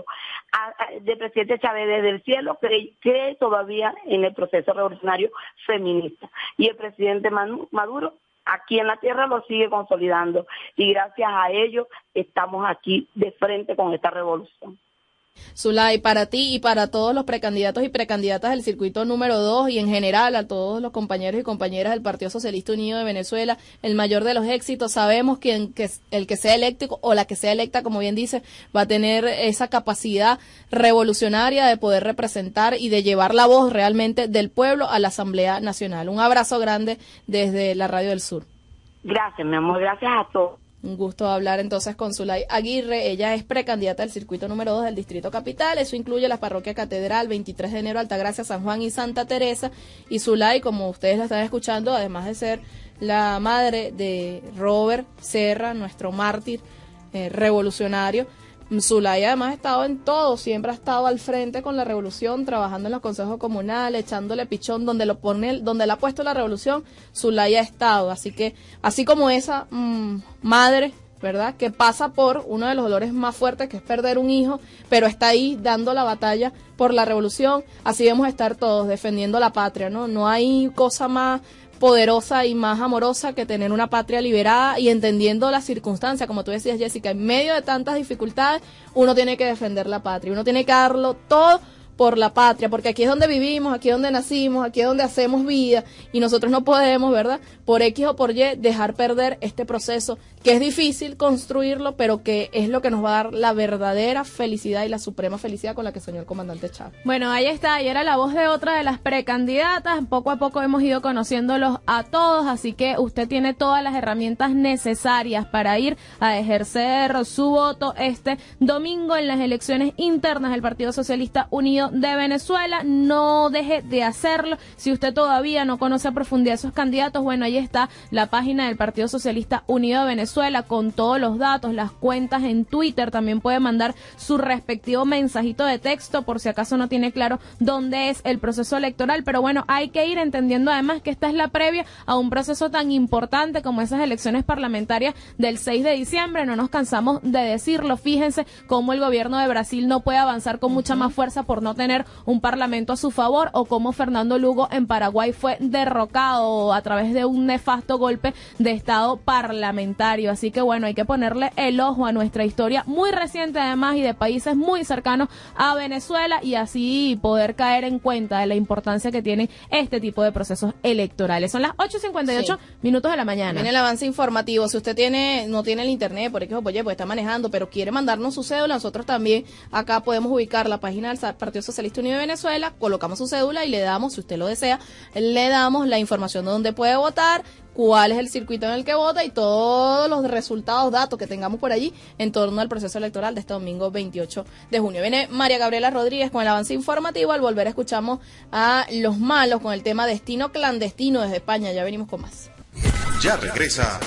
Speaker 11: del presidente Chávez desde el cielo, cree todavía en el proceso revolucionario feminista. Y el presidente Maduro aquí en la tierra lo sigue consolidando. Y gracias a ello estamos aquí de frente con esta revolución.
Speaker 1: Zulay, para ti y para todos los precandidatos y precandidatas del circuito número 2 y en general a todos los compañeros y compañeras del Partido Socialista Unido de Venezuela, el mayor de los éxitos. Sabemos que el que sea electo o la que sea electa, como bien dice, va a tener esa capacidad revolucionaria de poder representar y de llevar la voz realmente del pueblo a la Asamblea Nacional. Un abrazo grande desde la Radio del Sur.
Speaker 11: Gracias, mi amor, gracias a todos.
Speaker 1: Un gusto hablar entonces con Zulay Aguirre. Ella es precandidata del circuito número 2 del Distrito Capital. Eso incluye las parroquias Catedral, 23 de enero, Altagracia, San Juan y Santa Teresa. Y Zulay, como ustedes la están escuchando, además de ser la madre de Robert Serra, nuestro mártir revolucionario, Zulay además ha estado en todo, siempre ha estado al frente con la revolución, trabajando en los consejos comunales, echándole pichón donde donde le ha puesto la revolución, Zulay ha estado. Así que, así como esa madre, ¿verdad?, que pasa por uno de los dolores más fuertes, que es perder un hijo, pero está ahí dando la batalla por la revolución, así debemos estar todos defendiendo la patria, ¿no? No hay cosa más poderosa y más amorosa que tener una patria liberada y entendiendo las circunstancias, como tú decías, Jessica, en medio de tantas dificultades, uno tiene que defender la patria, uno tiene que darlo todo por la patria, porque aquí es donde vivimos, aquí es donde nacimos, aquí es donde hacemos vida, y nosotros no podemos, ¿verdad?, por X o por Y, dejar perder este proceso, que es difícil construirlo, pero que es lo que nos va a dar la verdadera felicidad y la suprema felicidad con la que soñó el comandante Chávez.
Speaker 2: Bueno, ahí está, y era la voz de otra de las precandidatas. Poco a poco hemos ido conociéndolos a todos, así que usted tiene todas las herramientas necesarias para ir a ejercer su voto este domingo en las elecciones internas del Partido Socialista Unido de Venezuela. No deje de hacerlo. Si usted todavía no conoce a profundidad esos candidatos, bueno, ahí está la página del Partido Socialista Unido de Venezuela con todos los datos, las cuentas en Twitter. También puede mandar su respectivo mensajito de texto por si acaso no tiene claro dónde es el proceso electoral. Pero bueno, hay que ir entendiendo además que esta es la previa a un proceso tan importante como esas elecciones parlamentarias del 6 de diciembre. No nos cansamos de decirlo. Fíjense cómo el gobierno de Brasil no puede avanzar con mucha más fuerza por no tener un parlamento a su favor, o cómo Fernando Lugo en Paraguay fue derrocado a través de un nefasto golpe de estado parlamentario. Así que bueno, hay que ponerle el ojo a nuestra historia muy reciente además y de países muy cercanos a Venezuela, y así poder caer en cuenta de la importancia que tienen este tipo de procesos electorales. Son las 8:58 minutos de la mañana.
Speaker 1: Viene el avance informativo. Si usted no tiene el internet, por ejemplo, pues está manejando, pero quiere mandarnos su cédula, nosotros también acá podemos ubicar la página del Partido Socialista Unido de Venezuela, colocamos su cédula y le damos, si usted lo desea, le damos la información de dónde puede votar, cuál es el circuito en el que vota y todos los resultados, datos que tengamos por allí en torno al proceso electoral de este domingo 28 de junio. Viene María Gabriela Rodríguez con el avance informativo. Al volver escuchamos a Los Malos con el tema Destino Clandestino desde España. Ya venimos con más.
Speaker 7: Ya regresa.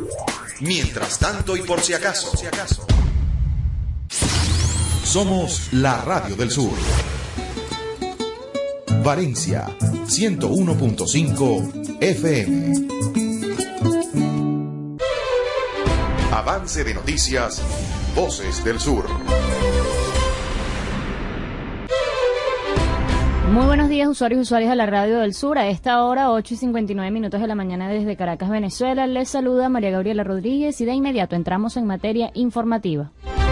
Speaker 7: Mientras tanto y por si acaso. Somos la Radio del Sur. Valencia, 101.5 FM. Avance de noticias, Voces del Sur.
Speaker 12: Muy buenos días, usuarios y usuarias de la Radio del Sur. A esta hora, 8:59 de la mañana desde Caracas, Venezuela. Les saluda María Gabriela Rodríguez y de inmediato entramos en materia informativa.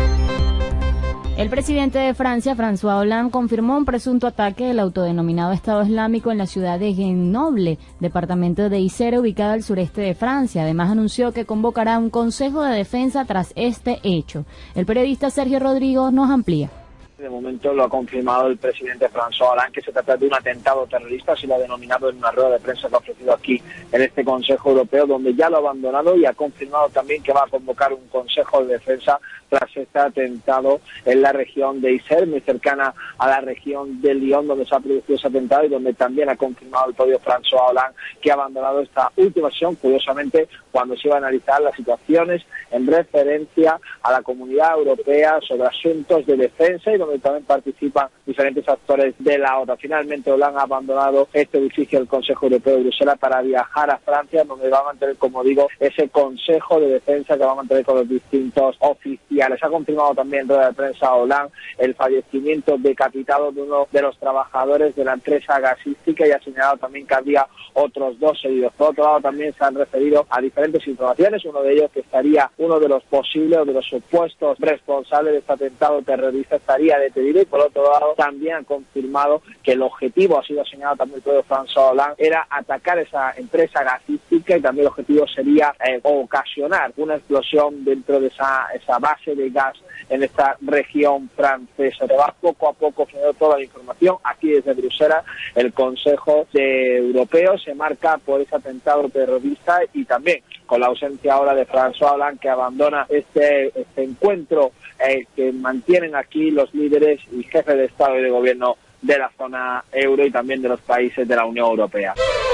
Speaker 12: El presidente de Francia, François Hollande, confirmó un presunto ataque del autodenominado Estado Islámico en la ciudad de Grenoble, departamento de Isère, ubicada al sureste de Francia. Además, anunció que convocará un consejo de defensa tras este hecho. El periodista Sergio Rodrigo nos amplía.
Speaker 13: De momento lo ha confirmado el presidente François Hollande, que se trata de un atentado terrorista, así lo ha denominado en una rueda de prensa que ha ofrecido aquí en este Consejo Europeo, donde ya lo ha abandonado y ha confirmado también que va a convocar un Consejo de Defensa tras este atentado en la región de Isère, muy cercana a la región de Lyon, donde se ha producido ese atentado y donde también ha confirmado el propio François Hollande que ha abandonado esta última sesión, curiosamente, cuando se iba a analizar las situaciones en referencia a la Comunidad Europea sobre asuntos de defensa y donde también participan diferentes actores de la OTAN. Finalmente, Hollande ha abandonado este edificio del Consejo Europeo de Bruselas para viajar a Francia, donde va a mantener, como digo, ese Consejo de Defensa que va a mantener con los distintos oficiales. Ha confirmado también en rueda de prensa Hollande el fallecimiento decapitado de uno de los trabajadores de la empresa gasística y ha señalado también que había otros 2 heridos. Por otro lado, también se han referido a diferentes informaciones, uno de ellos que estaría uno de los posibles o de los supuestos responsables de este atentado terrorista estaría detenido y por otro lado también han confirmado que el objetivo, ha sido señalado también por François Hollande, era atacar esa empresa gasística y también el objetivo sería ocasionar una explosión dentro de esa base de gas en esta región francesa. Te va poco a poco generando toda la información aquí desde Bruselas. El Consejo Europeo se marca por ese atentado terrorista y también con la ausencia ahora de François Hollande, que abandona este encuentro que mantienen aquí los líderes y jefes de Estado y de Gobierno de la zona euro y también de los países de la Unión Europea.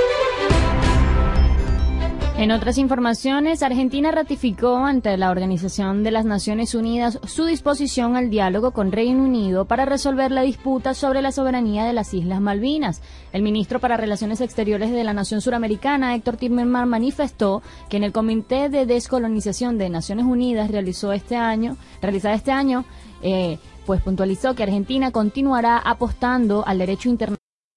Speaker 12: En otras informaciones, Argentina ratificó ante la Organización de las Naciones Unidas su disposición al diálogo con Reino Unido para resolver la disputa sobre la soberanía de las Islas Malvinas. El ministro para Relaciones Exteriores de la Nación Suramericana, Héctor Timerman, manifestó que en el Comité de Descolonización de Naciones Unidas realizado este año, pues puntualizó que Argentina continuará apostando al derecho internacional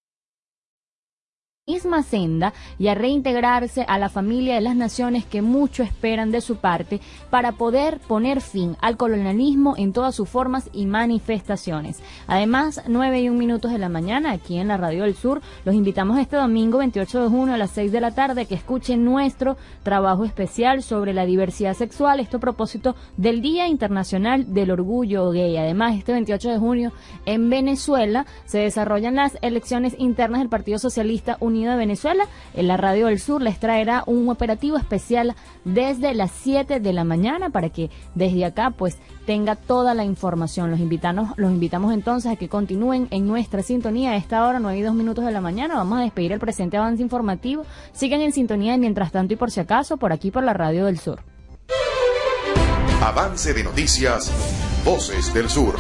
Speaker 12: misma senda y a reintegrarse a la familia de las naciones que mucho esperan de su parte para poder poner fin al colonialismo en todas sus formas y manifestaciones. Además, 9:01 de la mañana, aquí en la Radio del Sur, los invitamos este domingo 28 de junio a las 6 de la tarde que escuchen nuestro trabajo especial sobre la diversidad sexual, esto a propósito del Día Internacional del Orgullo Gay. Además, este 28 de junio en Venezuela se desarrollan las elecciones internas del Partido Socialista Unido de Venezuela. En la Radio del Sur les traerá un operativo especial desde las 7 de la mañana para que desde acá pues tenga toda la información. Los invitamos entonces a que continúen en nuestra sintonía a esta hora, 9:02 de la mañana. Vamos a despedir el presente avance informativo. Sigan en sintonía de Mientras Tanto y por si acaso por aquí por la Radio del Sur.
Speaker 7: Avance de noticias, Voces del Sur.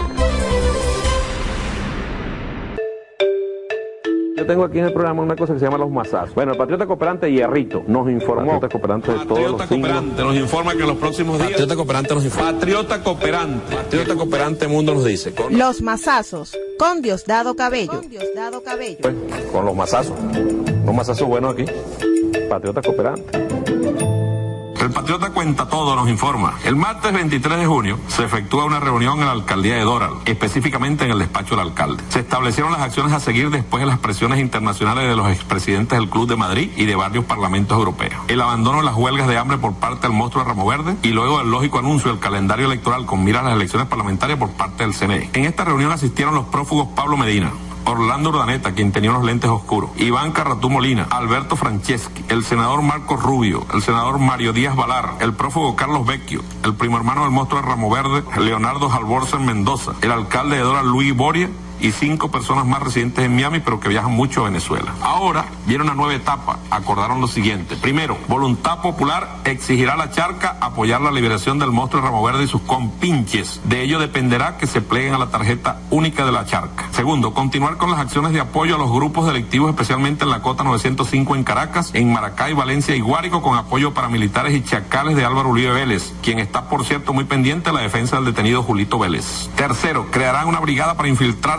Speaker 8: Yo tengo aquí en el programa una cosa que se llama los masazos. Bueno, el Patriota Cooperante Hierrito nos informó. Patriota Cooperante de todos los Cooperante nos informa que en los próximos días. Patriota Cooperante nos informa. Patriota Cooperante Mundo nos dice.
Speaker 9: Los masazos con Diosdado Cabello.
Speaker 8: Pues, con los masazos. Unos masazos buenos aquí. Patriota Cooperante. El Patriota Cuenta Todo nos informa. El martes 23 de junio se efectúa una reunión en la alcaldía de Doral, específicamente en el despacho del alcalde. Se establecieron las acciones a seguir después de las presiones internacionales de los expresidentes del Club de Madrid y de varios parlamentos europeos. El abandono de las huelgas de hambre por parte del monstruo de Ramo Verde y luego el lógico anuncio del calendario electoral con miras a las elecciones parlamentarias por parte del CNE. En esta reunión asistieron los prófugos Pablo Medina, Orlando Urdaneta, quien tenía unos lentes oscuros, Iván Carratú Molina, Alberto Franceschi, el senador Marcos Rubio, el senador Mario Díaz Balar, el prófugo Carlos Vecchio, el primo hermano del monstruo de Ramo Verde, Leonardo Halvorsen Mendoza, el alcalde de Doral, Luis Boria, y 5 personas más residentes en Miami, pero que viajan mucho a Venezuela. Ahora viene una nueva etapa. Acordaron lo siguiente. Primero, voluntad popular exigirá a la charca apoyar la liberación del monstruo de Ramo Verde y sus compinches. De ello dependerá que se pleguen a la tarjeta única de la charca. Segundo, continuar con las acciones de apoyo a los grupos delictivos, especialmente en la Cota 905 en Caracas, en Maracay, Valencia y Guárico, con apoyo a paramilitares y chacales de Álvaro Uribe Vélez, quien está, por cierto, muy pendiente de la defensa del detenido Julito Vélez. Tercero, crearán una brigada para infiltrarse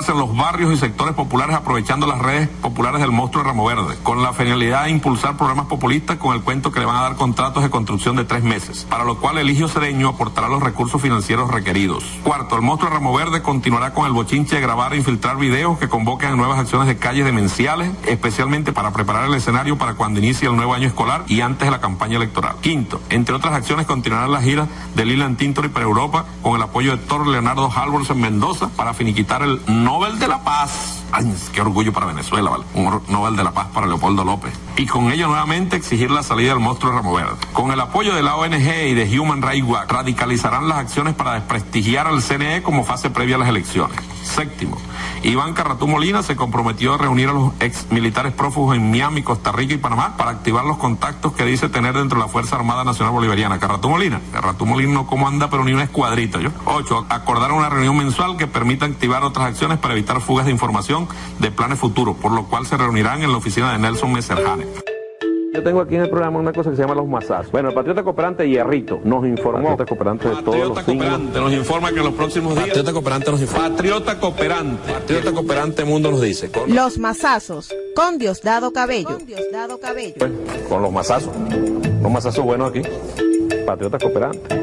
Speaker 8: realizarse en los barrios y sectores populares aprovechando las redes populares del monstruo de Ramo Verde, con la finalidad de impulsar programas populistas con el cuento que le van a dar contratos de construcción de 3 meses, para lo cual Eligio Cedeño aportará los recursos financieros requeridos. Cuarto, el monstruo de Ramo Verde continuará con el bochinche de grabar e infiltrar videos que convoquen a nuevas acciones de calles demenciales, especialmente para preparar el escenario para cuando inicie el nuevo año escolar y antes de la campaña electoral. Quinto, entre otras acciones continuarán las giras de Leland Tintori para Europa con el apoyo de Dr. Leonardo Halvorsen en Mendoza para finiquitar el Nobel de la Paz. Ay, qué orgullo para Venezuela, ¿vale? Un Nobel de la Paz para Leopoldo López. Y con ello nuevamente exigir la salida del monstruo de Ramo Verde. Con el apoyo de la ONG y de Human Rights Watch, radicalizarán las acciones para desprestigiar al CNE como fase previa a las elecciones. Séptimo, Iván Carratú Molina se comprometió a reunir a los ex militares prófugos en Miami, Costa Rica y Panamá para activar los contactos que dice tener dentro de la Fuerza Armada Nacional Bolivariana. Carratú Molina no comanda pero ni una escuadrita, ¿yo? 8, acordar una reunión mensual que permita activar otras acciones para evitar fugas de información de planes futuros, por lo cual se reunirán en la oficina de Nelson Messerjane.
Speaker 14: Yo tengo aquí en el programa una cosa que se llama los masazos. Bueno, el Patriota Cooperante Hierrito nos informó. Patriota Cooperante de todos los signos.
Speaker 8: Nos informa que en los próximos días. Patriota Cooperante nos informa. Patriota Cooperante Mundo nos dice.
Speaker 9: Los masazos con Diosdado Cabello.
Speaker 14: Pues, con los masazos buenos aquí. Patriota Cooperante.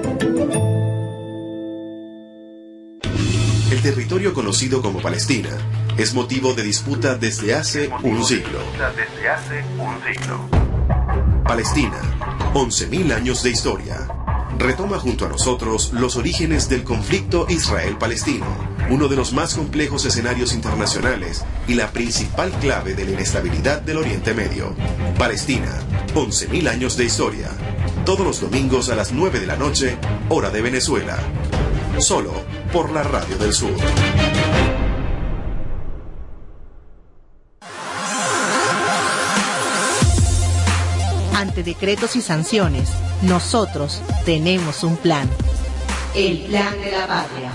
Speaker 7: El territorio conocido como Palestina es motivo de disputa desde hace un siglo. Palestina, 11.000 años de historia. Retoma junto a nosotros los orígenes del conflicto Israel-Palestino, uno de los más complejos escenarios internacionales y la principal clave de la inestabilidad del Oriente Medio. Palestina, 11.000 años de historia. Todos los domingos a las 9 de la noche, hora de Venezuela. Solo por la Radio del Sur.
Speaker 9: Ante decretos y sanciones, nosotros tenemos un plan. El plan de la patria.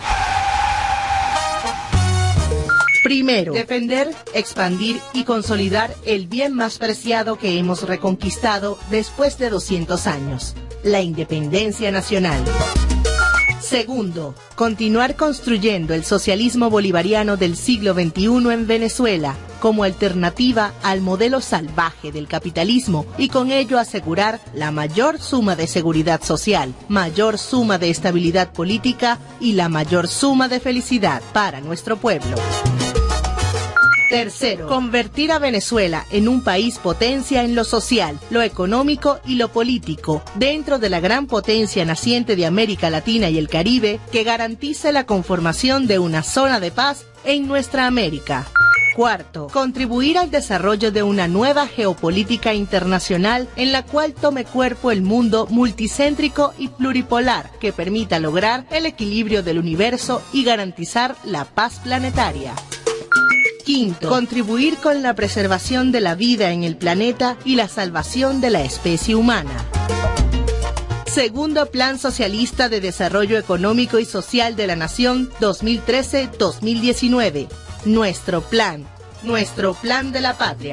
Speaker 9: Primero, defender, expandir y consolidar el bien más preciado que hemos reconquistado después de 200 años, la independencia nacional. Segundo, continuar construyendo el socialismo bolivariano del siglo XXI en Venezuela como alternativa al modelo salvaje del capitalismo y con ello asegurar la mayor suma de seguridad social, mayor suma de estabilidad política y la mayor suma de felicidad para nuestro pueblo. Tercero, convertir a Venezuela en un país potencia en lo social, lo económico y lo político, dentro de la gran potencia naciente de América Latina y el Caribe, que garantice la conformación de una zona de paz en nuestra América. Cuarto, contribuir al desarrollo de una nueva geopolítica internacional en la cual tome cuerpo el mundo multicéntrico y pluripolar, que permita lograr el equilibrio del universo y garantizar la paz planetaria. Quinto, contribuir con la preservación de la vida en el planeta y la salvación de la especie humana. Segundo Plan Socialista de Desarrollo Económico y Social de la Nación 2013-2019. Nuestro plan de la patria.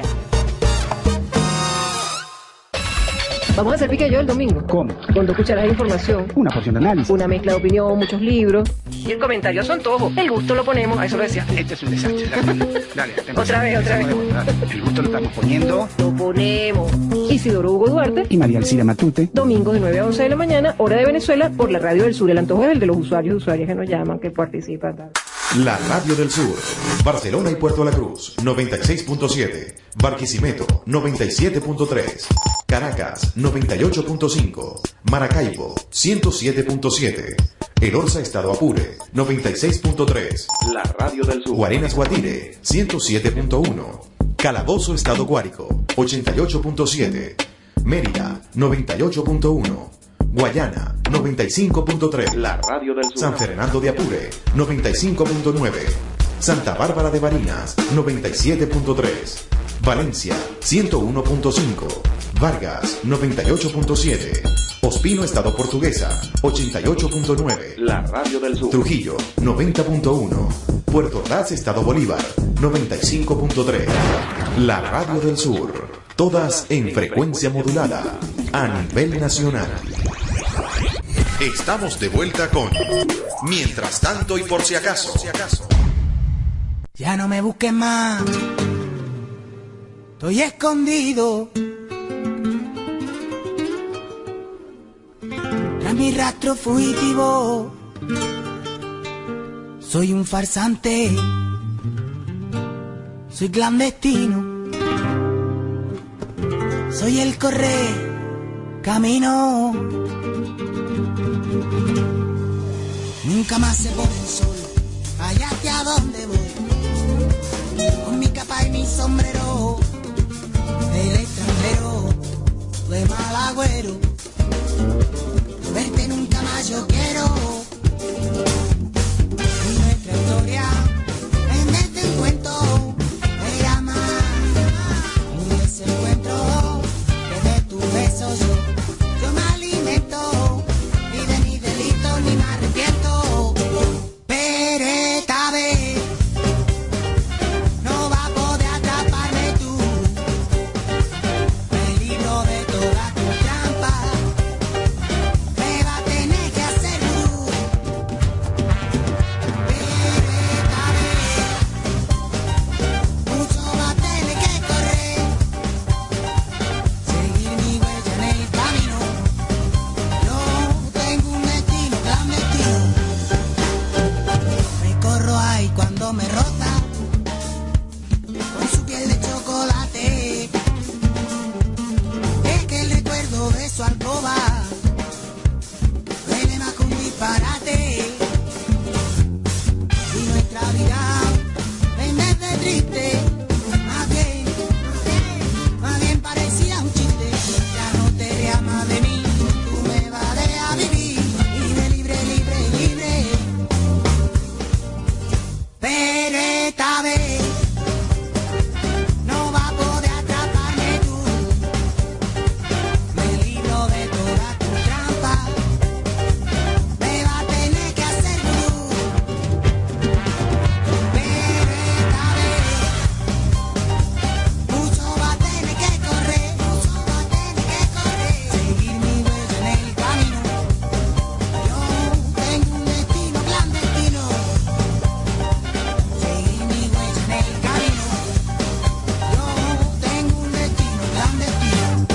Speaker 15: Vamos a hacer pique yo el domingo. ¿Cómo? Con 2 cucharadas de información.
Speaker 16: Una porción de análisis.
Speaker 15: Una mezcla de opinión, muchos libros. Y el comentario son todos. El gusto lo ponemos, a eso lo decía.
Speaker 16: Este es un desastre. Dale.
Speaker 15: Otra vez.
Speaker 16: El gusto lo estamos poniendo.
Speaker 15: Lo ponemos. Isidoro Hugo Duarte.
Speaker 16: Y María Alcira Matute.
Speaker 15: Domingos de 9 a 11 de la mañana, hora de Venezuela, por la Radio del Sur. El antojo es el de los usuarios y usuarias que nos llaman, que participan. Tal.
Speaker 7: La Radio del Sur, Barcelona y Puerto La Cruz, 96.7, Barquisimeto, 97.3, Caracas, 98.5, Maracaibo, 107.7, El Orza, Estado Apure, 96.3,
Speaker 14: La Radio del Sur.
Speaker 7: Guarenas, Guatire, 107.1, Calabozo, Estado Guárico, 88.7, Mérida, 98.1, Guayana, 95.3.
Speaker 14: La Radio del Sur.
Speaker 7: San Fernando de Apure, 95.9. Santa Bárbara de Barinas, 97.3. Valencia, 101.5. Vargas, 98.7. Ospino, Estado Portuguesa, 88.9.
Speaker 14: La Radio del Sur.
Speaker 7: Trujillo, 90.1. Puerto Ordaz, Estado Bolívar, 95.3. La Radio del Sur. Todas en frecuencia modulada, a nivel nacional. Estamos de vuelta con Mientras tanto y por si acaso.
Speaker 17: Ya no me busques más, estoy escondido tras mi rastro fugitivo. Soy un farsante, soy clandestino, soy el correr camino. Nunca más se pone el sol, allá hacia donde voy, con mi capa y mi sombrero, el extranjero, de mal agüero, verte nunca más yo quiero. Y nuestra historia, en vez de un cuento, me llama un desencuentro, que de tus besos yo me alimento, y de mis delitos ni me arrepiento. Pero esta vez no va a poder atraparme tú, me libro de todas tus trampas, me va a tener que hacer tú. Pero esta vez mucho va a tener que correr, seguir mi huella en el camino. Yo tengo un destino clandestino, me corro ahí cuando me rota, con su piel de chocolate, es que el recuerdo de su alcoba duele más que un disparate. Y nuestra vida, en vez de triste, más bien parecía un chiste. Ya no te rías más de mí, tú me vas a dejar vivir, libre, libre, libre. Pero esta vez no va a poder atraparme tú, me libro de todas tus trampas, me va a tener que hacer tú. Pero esta vez mucho va a tener que correr, seguir mi huella en el camino. Yo tengo un destino clandestino, seguir mi huella en el camino. Yo tengo un destino clandestino.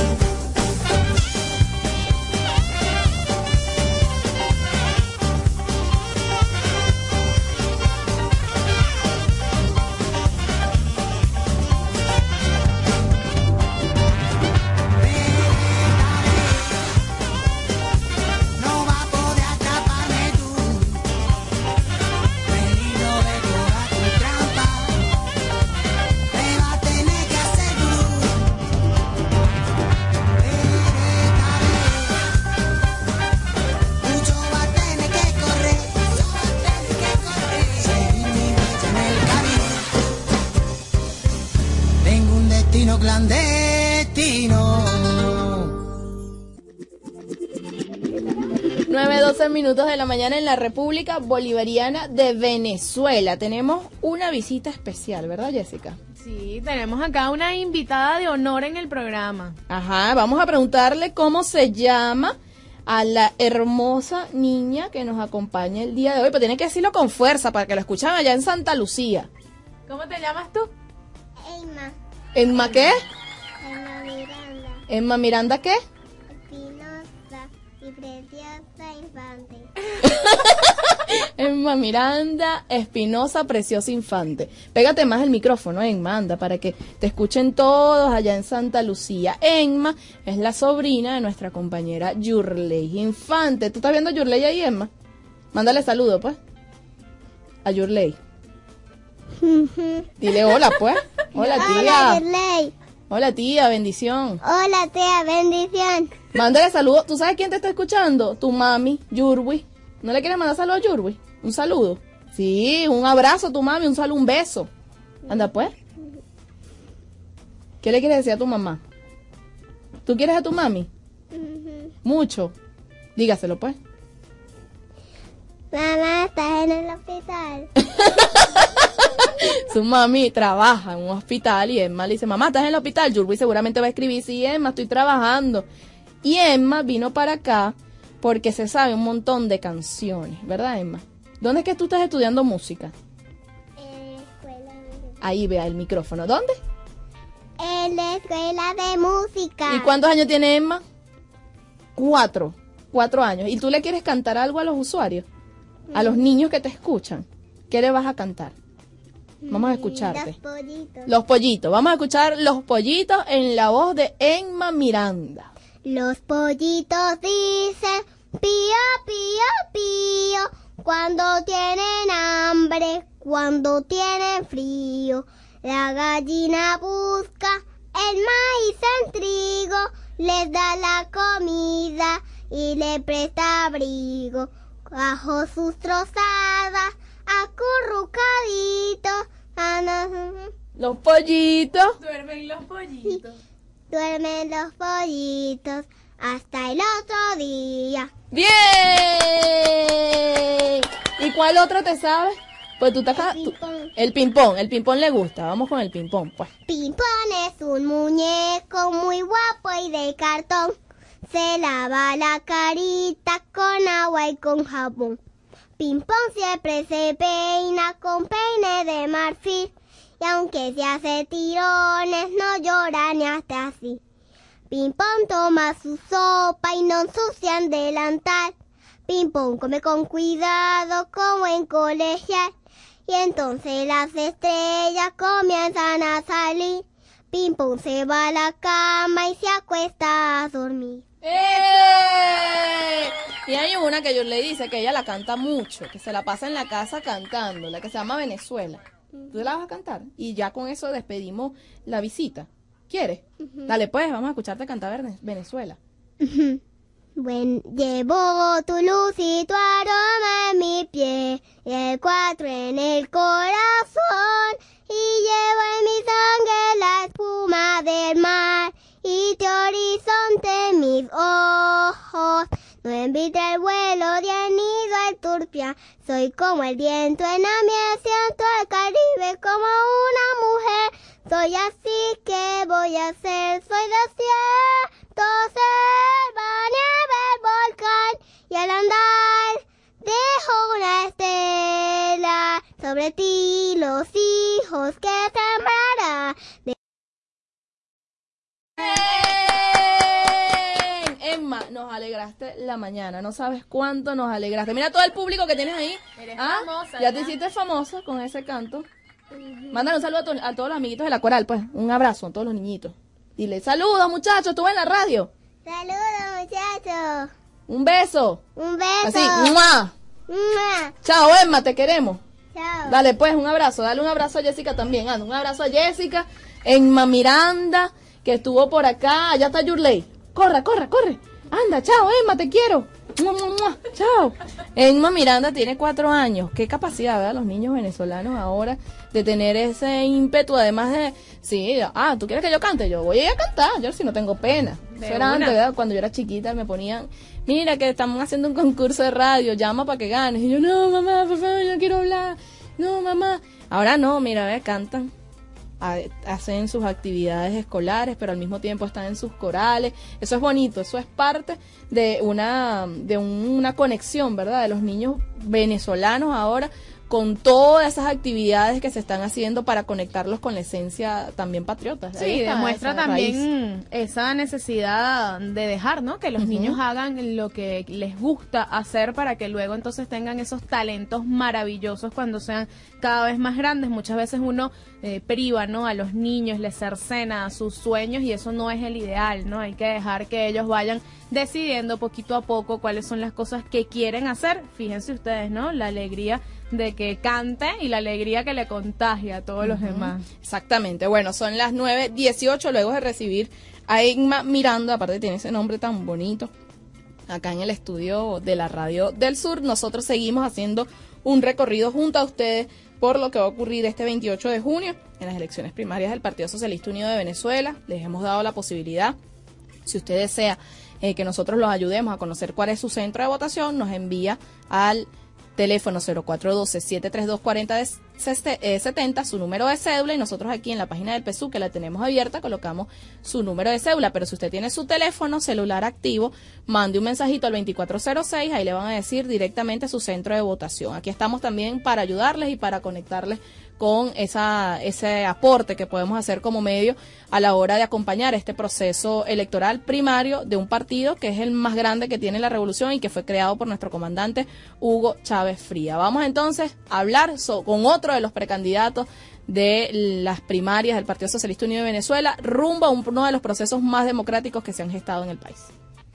Speaker 1: 9:12 minutos de la mañana en la República Bolivariana de Venezuela. Tenemos una visita especial, ¿verdad, Jessica?
Speaker 2: Sí, tenemos acá una invitada de honor en el programa.
Speaker 1: Ajá, vamos a preguntarle cómo se llama a la hermosa niña que nos acompaña el día de hoy, pero tiene que decirlo con fuerza para que lo escuchen allá en Santa Lucía.
Speaker 2: ¿Cómo te llamas tú?
Speaker 18: Emma.
Speaker 1: ¿Emma qué?
Speaker 18: Emma Miranda.
Speaker 1: ¿Emma Miranda qué?
Speaker 18: Espinosa y preciosa infante.
Speaker 1: Emma Miranda Espinosa, preciosa infante. Pégate más el micrófono, Emma, anda, para que te escuchen todos allá en Santa Lucía. Emma es la sobrina de nuestra compañera Yurley Infante. ¿Tú estás viendo a Yurley ahí, Emma? Mándale saludo, pues. A Yurley. Dile hola, pues. Hola, tía.
Speaker 18: Hola, Yurley.
Speaker 1: Hola, tía, bendición.
Speaker 18: Hola, tía, bendición.
Speaker 1: Mándale saludo. ¿Tú sabes quién te está escuchando? Tu mami, Yurwi. ¿No le quieres mandar saludo a Yurwi? ¿Un saludo? Sí, un abrazo a tu mami, un saludo, un beso. Anda, pues. ¿Qué le quieres decir a tu mamá? ¿Tú quieres a tu mami? Mucho. Dígaselo, pues.
Speaker 18: Mamá, estás en el hospital.
Speaker 1: Su mami trabaja en un hospital y Emma le dice, mamá, ¿estás en el hospital? Yurwi seguramente va a escribir, sí, Emma, estoy trabajando. Y Emma vino para acá porque se sabe un montón de canciones, ¿verdad, Emma? ¿Dónde es que tú estás estudiando música? Ahí vea el micrófono. ¿Dónde?
Speaker 18: En la escuela de música.
Speaker 1: ¿Y cuántos años tiene Emma? 4 años. ¿Y tú le quieres cantar algo a los usuarios? A los niños que te escuchan. ¿Qué le vas a cantar? Vamos a escucharte.
Speaker 18: Los pollitos.
Speaker 1: Los pollitos. Vamos a escuchar Los pollitos en la voz de Emma Miranda.
Speaker 18: Los pollitos dicen pío, pío, pío, cuando tienen hambre, cuando tienen frío. La gallina busca el maíz en trigo, les da la comida y le presta abrigo. Bajo sus trozadas, acurrucaditos.
Speaker 1: Los pollitos.
Speaker 2: Duermen los pollitos.
Speaker 18: Duermen los pollitos hasta el otro día.
Speaker 1: ¡Bien! ¿Y cuál otro te sabes? Pues tú estás acá. El ping-pong. El ping-pong le gusta. Vamos con el ping-pong, pues.
Speaker 18: Ping-pong es un muñeco muy guapo y de cartón. Se lava la carita con agua y con jabón. Ping-pong siempre se peina con peine de marfil. Y aunque se hace tirones, no llora ni hasta así. Ping-pong toma su sopa y no ensucia en delantal. Ping-pong come con cuidado como en colegial. Y entonces las estrellas comienzan a salir. Ping-pong se va a la cama y se acuesta a dormir.
Speaker 1: Y hay una que yo le dice que ella la canta mucho, que se la pasa en la casa cantando, la que se llama Venezuela. ¿Tú la vas a cantar? Y ya con eso despedimos la visita. ¿Quieres? Dale pues, vamos a escucharte cantar Venezuela.
Speaker 18: Bueno, llevo tu luz y tu aroma en mi pie, y el 4 en el corazón, y llevo en mi sangre la espuma del mar, y tu horizonte en mis ojos. No envidia el vuelo de anido el turpia, soy como el viento en la miel, siento el Caribe como una mujer. Soy así que voy a ser, soy desierto, selva, nieve, volcán, y al andar dejo una estela sobre ti, los hijos que sembrará.
Speaker 1: Emma, nos alegraste la mañana, no sabes cuánto nos alegraste. Mira todo el público que tienes ahí.
Speaker 2: Eres famosa,
Speaker 1: ya te hiciste famosa con ese canto. Mándale un saludo a todos los amiguitos de la coral, pues. Un abrazo a todos los niñitos. Dile, saludos muchachos, estuve en la radio.
Speaker 18: Saludos muchachos.
Speaker 1: Un beso.
Speaker 18: Un beso.
Speaker 1: Así, ¡mua!
Speaker 18: ¡Mua!
Speaker 1: Chao Emma, te queremos.
Speaker 18: Chao.
Speaker 1: Dale pues un abrazo, dale un abrazo a Jessica también. Anda, un abrazo a Jessica, Emma Miranda, que estuvo por acá. Allá está Yurley. Corre. Anda, chao Emma, te quiero. ¡Mua, mua, mua! Chao. Emma Miranda tiene 4 años. Qué capacidad, ¿verdad? Los niños venezolanos ahora de tener ese ímpetu, además de, sí, ¿tú quieres que yo cante? Yo voy a ir a cantar, yo si no tengo pena. Eso era antes, ¿verdad? Cuando yo era chiquita me ponían, mira que estamos haciendo un concurso de radio, llama para que ganes. Y yo, no mamá, por favor, yo quiero hablar. No mamá. Ahora no, mira, cantan. Hacen sus actividades escolares, pero al mismo tiempo están en sus corales. Eso es bonito, eso es parte de una conexión, ¿verdad? De los niños venezolanos ahora con todas esas actividades que se están haciendo para conectarlos con la esencia también patriota.
Speaker 2: Sí, demuestra también esa necesidad de dejar, ¿no? Que los niños hagan lo que les gusta hacer para que luego entonces tengan esos talentos maravillosos cuando sean cada vez más grandes. Muchas veces uno priva, ¿no? A los niños, les cercena sus sueños y eso no es el ideal, ¿no? Hay que dejar que ellos vayan decidiendo poquito a poco cuáles son las cosas que quieren hacer. Fíjense ustedes, ¿no? La alegría de que cante y la alegría que le contagia a todos los demás.
Speaker 1: Exactamente. Bueno, son las 9:18 luego de recibir a Emma Miranda, aparte tiene ese nombre tan bonito, acá en el estudio de la Radio del Sur. Nosotros seguimos haciendo un recorrido junto a ustedes por lo que va a ocurrir este 28 de junio en las elecciones primarias del Partido Socialista Unido de Venezuela. Les hemos dado la posibilidad, si usted desea que nosotros los ayudemos a conocer cuál es su centro de votación, nos envía al teléfono 0412-732-40 70, su número de cédula, y nosotros aquí en la página del PSU, que la tenemos abierta, colocamos su número de cédula. Pero si usted tiene su teléfono celular activo, mande un mensajito al 2406, ahí le van a decir directamente su centro de votación. Aquí estamos también para ayudarles y para conectarles con ese aporte que podemos hacer como medio a la hora de acompañar este proceso electoral primario de un partido que es el más grande que tiene la revolución y que fue creado por nuestro comandante Hugo Chávez Fría. Vamos entonces a hablar con otro de los precandidatos de las primarias del Partido Socialista Unido de Venezuela, rumbo a uno de los procesos más democráticos que se han gestado en el país.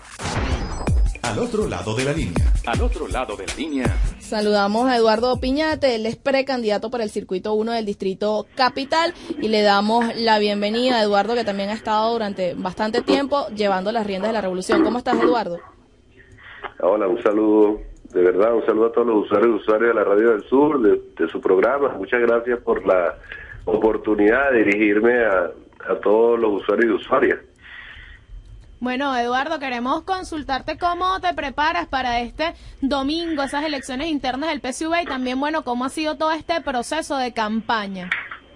Speaker 7: Al otro lado de la línea.
Speaker 19: Al otro lado de la línea.
Speaker 1: Saludamos a Eduardo Piñate, él es precandidato por el Circuito 1 del Distrito Capital, y le damos la bienvenida a Eduardo, que también ha estado durante bastante tiempo llevando las riendas de la revolución. ¿Cómo estás, Eduardo?
Speaker 20: Hola, un saludo, de verdad, un saludo a todos los usuarios y usuarias de la Radio del Sur, de su programa. Muchas gracias por la oportunidad de dirigirme a todos los usuarios y usuarias.
Speaker 2: Bueno, Eduardo, queremos consultarte cómo te preparas para este domingo, esas elecciones internas del PSUV, y también, bueno, cómo ha sido todo este proceso de campaña.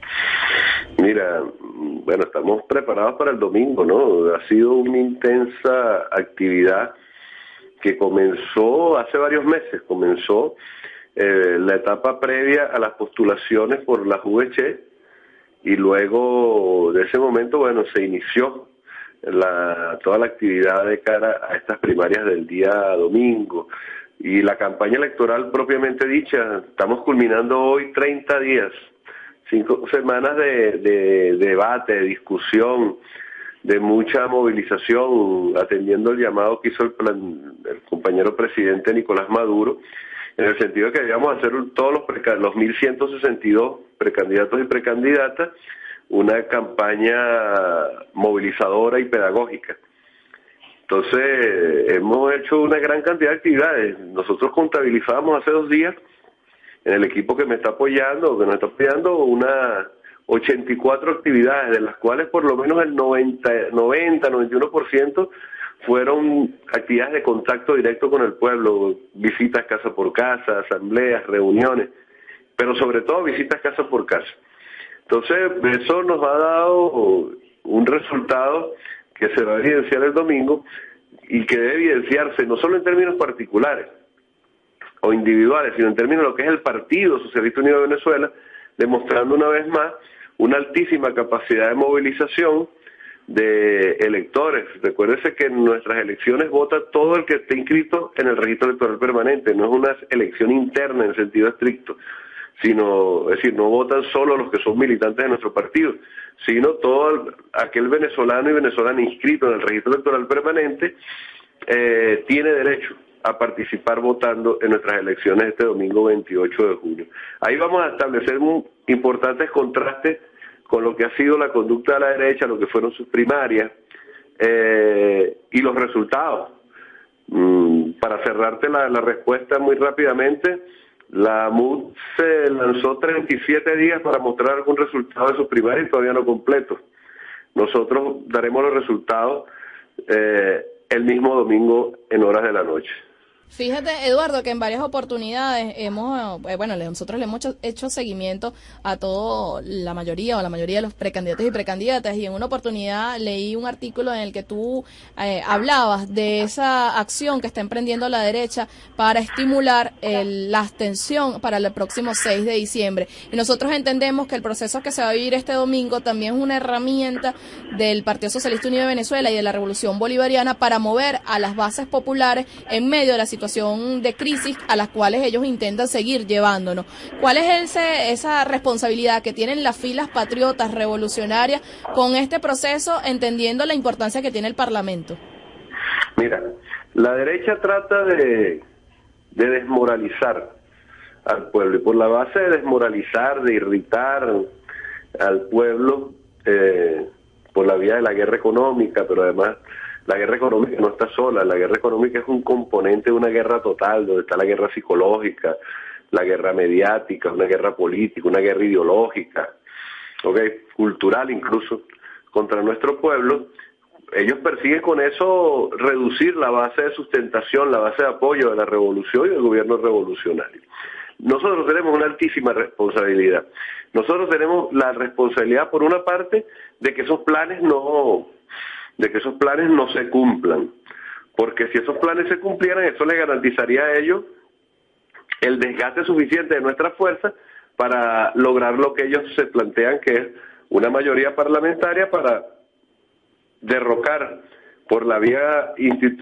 Speaker 20: Mira, bueno, estamos preparados para el domingo, ¿no? Ha sido una intensa actividad que comenzó hace varios meses. Comenzó la etapa previa a las postulaciones por la VC, y luego de ese momento, bueno, se inició toda la actividad de cara a estas primarias del día domingo. Y la campaña electoral propiamente dicha, estamos culminando hoy 30 días, 5 semanas de debate, de discusión, de mucha movilización, atendiendo el llamado que hizo el compañero presidente Nicolás Maduro, en el sentido de que debíamos hacer todos los 1.162 precandidatos y precandidatas una campaña movilizadora y pedagógica. Entonces, hemos hecho una gran cantidad de actividades. Nosotros contabilizábamos hace 2 días, en el equipo que nos está apoyando, unas 84 actividades, de las cuales por lo menos el 91% fueron actividades de contacto directo con el pueblo, visitas casa por casa, asambleas, reuniones, pero sobre todo visitas casa por casa. Entonces, eso nos ha dado un resultado que se va a evidenciar el domingo, y que debe evidenciarse no solo en términos particulares o individuales, sino en términos de lo que es el Partido Socialista Unido de Venezuela, demostrando una vez más una altísima capacidad de movilización de electores. Recuérdese que en nuestras elecciones vota todo el que esté inscrito en el registro electoral permanente, no es una elección interna en sentido estricto, sino, es decir, no votan solo los que son militantes de nuestro partido, sino todo aquel venezolano y venezolana inscrito en el registro electoral permanente tiene derecho a participar votando en nuestras elecciones este domingo 28 de junio. Ahí vamos a establecer importantes contrastes con lo que ha sido la conducta de la derecha, lo que fueron sus primarias y los resultados. Para cerrarte la respuesta muy rápidamente, la MUD se lanzó 37 días para mostrar algún resultado de sus primarias y todavía no completo. Nosotros daremos los resultados el mismo domingo en horas de la noche.
Speaker 1: Fíjate, Eduardo, que en varias oportunidades nosotros le hemos hecho seguimiento a la mayoría de los precandidatos y precandidatas, y en una oportunidad leí un artículo en el que tú hablabas de esa acción que está emprendiendo la derecha para estimular la abstención para el próximo 6 de diciembre. Y nosotros entendemos que el proceso que se va a vivir este domingo también es una herramienta del Partido Socialista Unido de Venezuela y de la Revolución Bolivariana para mover a las bases populares en medio de la situación de crisis a las cuales ellos intentan seguir llevándonos. ¿Cuál es esa responsabilidad que tienen las filas patriotas revolucionarias con este proceso, entendiendo la importancia que tiene el Parlamento?
Speaker 20: Mira, la derecha trata de desmoralizar al pueblo, y por la base de desmoralizar, de irritar al pueblo por la vía de la guerra económica, pero además la guerra económica no está sola, la guerra económica es un componente de una guerra total, donde está la guerra psicológica, la guerra mediática, una guerra política, una guerra ideológica, cultural incluso, contra nuestro pueblo. Ellos persiguen con eso reducir la base de sustentación, la base de apoyo de la revolución y del gobierno revolucionario. nosotros tenemos una altísima responsabilidad. Nosotros tenemos la responsabilidad, por una parte, de que esos planes no se cumplan, porque si esos planes se cumplieran, eso le garantizaría a ellos el desgaste suficiente de nuestras fuerzas para lograr lo que ellos se plantean, que es una mayoría parlamentaria para derrocar por la vía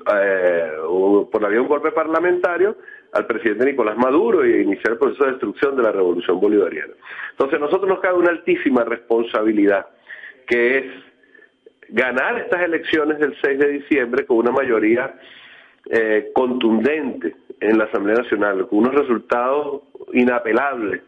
Speaker 20: un golpe parlamentario al presidente Nicolás Maduro y iniciar el proceso de destrucción de la revolución bolivariana. Entonces, a nosotros nos cabe una altísima responsabilidad, que es ganar estas elecciones del 6 de diciembre con una mayoría contundente en la Asamblea Nacional, con unos resultados inapelables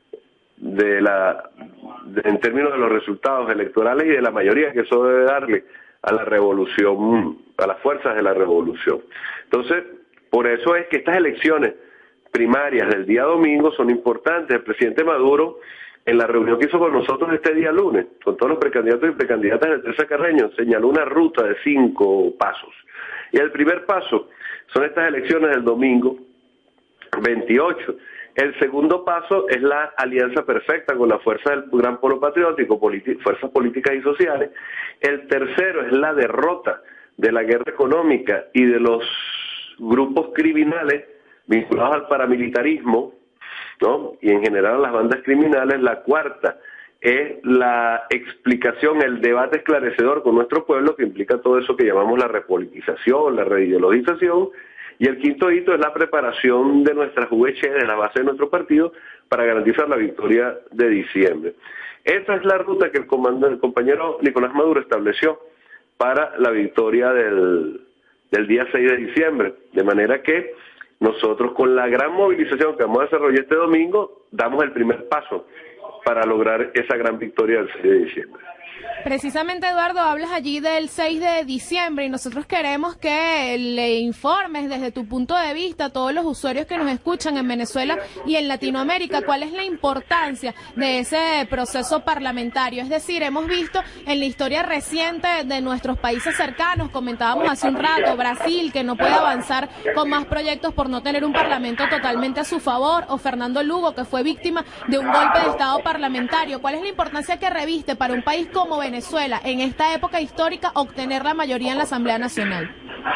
Speaker 20: en términos de los resultados electorales y de la mayoría que eso debe darle a la revolución, a las fuerzas de la revolución. Entonces, por eso es que estas elecciones primarias del día domingo son importantes. El presidente Maduro, en la reunión que hizo con nosotros este día lunes, con todos los precandidatos y precandidatas del Tercer Carreño, señaló una ruta de 5 pasos. Y el primer paso son estas elecciones del domingo 28. El segundo paso es la alianza perfecta con la fuerza del Gran Polo Patriótico, fuerzas políticas y sociales. El tercero es la derrota de la guerra económica y de los grupos criminales vinculados al paramilitarismo, ¿no? Y en general a las bandas criminales. La cuarta es la explicación, el debate esclarecedor con nuestro pueblo, que implica todo eso que llamamos la repolitización, la reideologización. Y el quinto hito es la preparación de nuestra juventud, de la base de nuestro partido, para garantizar la victoria de diciembre. Esa es la ruta que el compañero Nicolás Maduro estableció para la victoria del día 6 de diciembre. De manera que nosotros, con la gran movilización que vamos a desarrollar este domingo, damos el primer paso para lograr esa gran victoria del 6 de diciembre.
Speaker 2: Precisamente, Eduardo, hablas allí del 6 de diciembre y nosotros queremos que le informes desde tu punto de vista a todos los usuarios que nos escuchan en Venezuela y en Latinoamérica cuál es la importancia de ese proceso parlamentario. Es decir, hemos visto en la historia reciente de nuestros países cercanos, comentábamos hace un rato, Brasil, que no puede avanzar con más proyectos por no tener un parlamento totalmente a su favor, o Fernando Lugo, que fue víctima de un golpe de Estado parlamentario. ¿Cuál es la importancia que reviste para un país como Venezuela en esta época histórica obtener la mayoría en la Asamblea Nacional?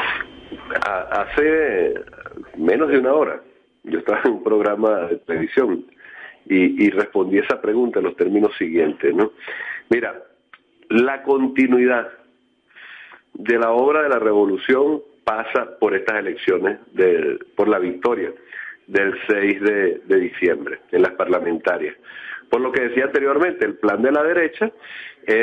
Speaker 20: Hace menos de una hora yo estaba en un programa de televisión y respondí esa pregunta en los términos siguientes, ¿no? Mira, la continuidad de la obra de la revolución pasa por estas elecciones, por la victoria del 6 de diciembre en las parlamentarias. Por lo que decía anteriormente, el plan de la derecha es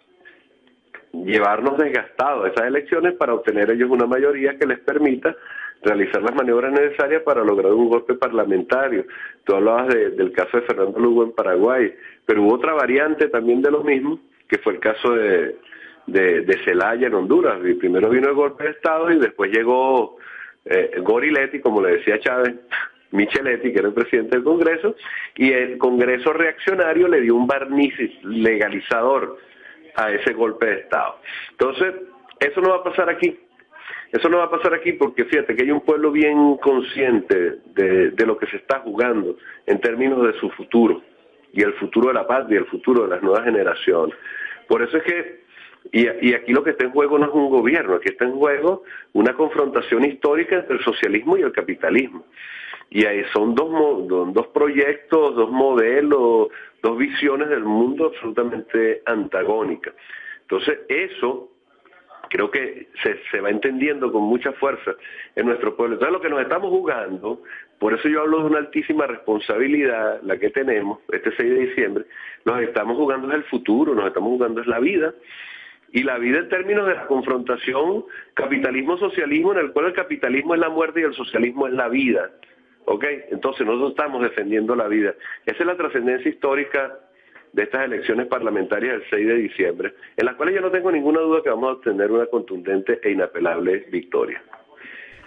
Speaker 20: llevarnos desgastados a esas elecciones para obtener ellos una mayoría que les permita realizar las maniobras necesarias para lograr un golpe parlamentario. Tú hablabas del caso de Fernando Lugo en Paraguay, pero hubo otra variante también de lo mismo, que fue el caso de Zelaya en Honduras. Y primero vino el golpe de Estado y después llegó Goriletti, como le decía Chávez, Micheletti, que era el presidente del Congreso, y el Congreso reaccionario le dio un barniz legalizador a ese golpe de Estado. Entonces, eso no va a pasar aquí. Eso no va a pasar aquí porque fíjate que hay un pueblo bien consciente de lo que se está jugando en términos de su futuro, y el futuro de la patria, y el futuro de las nuevas generaciones. Por eso es que, y aquí lo que está en juego no es un gobierno, aquí está en juego una confrontación histórica entre el socialismo y el capitalismo. Y ahí son dos proyectos, dos modelos, dos visiones del mundo absolutamente antagónicas. Entonces eso creo que se va entendiendo con mucha fuerza en nuestro pueblo. Entonces lo que nos estamos jugando, por eso yo hablo de una altísima responsabilidad, la que tenemos este 6 de diciembre, nos estamos jugando es el futuro, nos estamos jugando es la vida. Y la vida en términos de la confrontación capitalismo-socialismo, en el cual el capitalismo es la muerte y el socialismo es la vida. ¿Ok? Entonces nosotros estamos defendiendo la vida. Esa es la trascendencia histórica de estas elecciones parlamentarias del 6 de diciembre, en las cuales yo no tengo ninguna duda que vamos a obtener una contundente e inapelable victoria.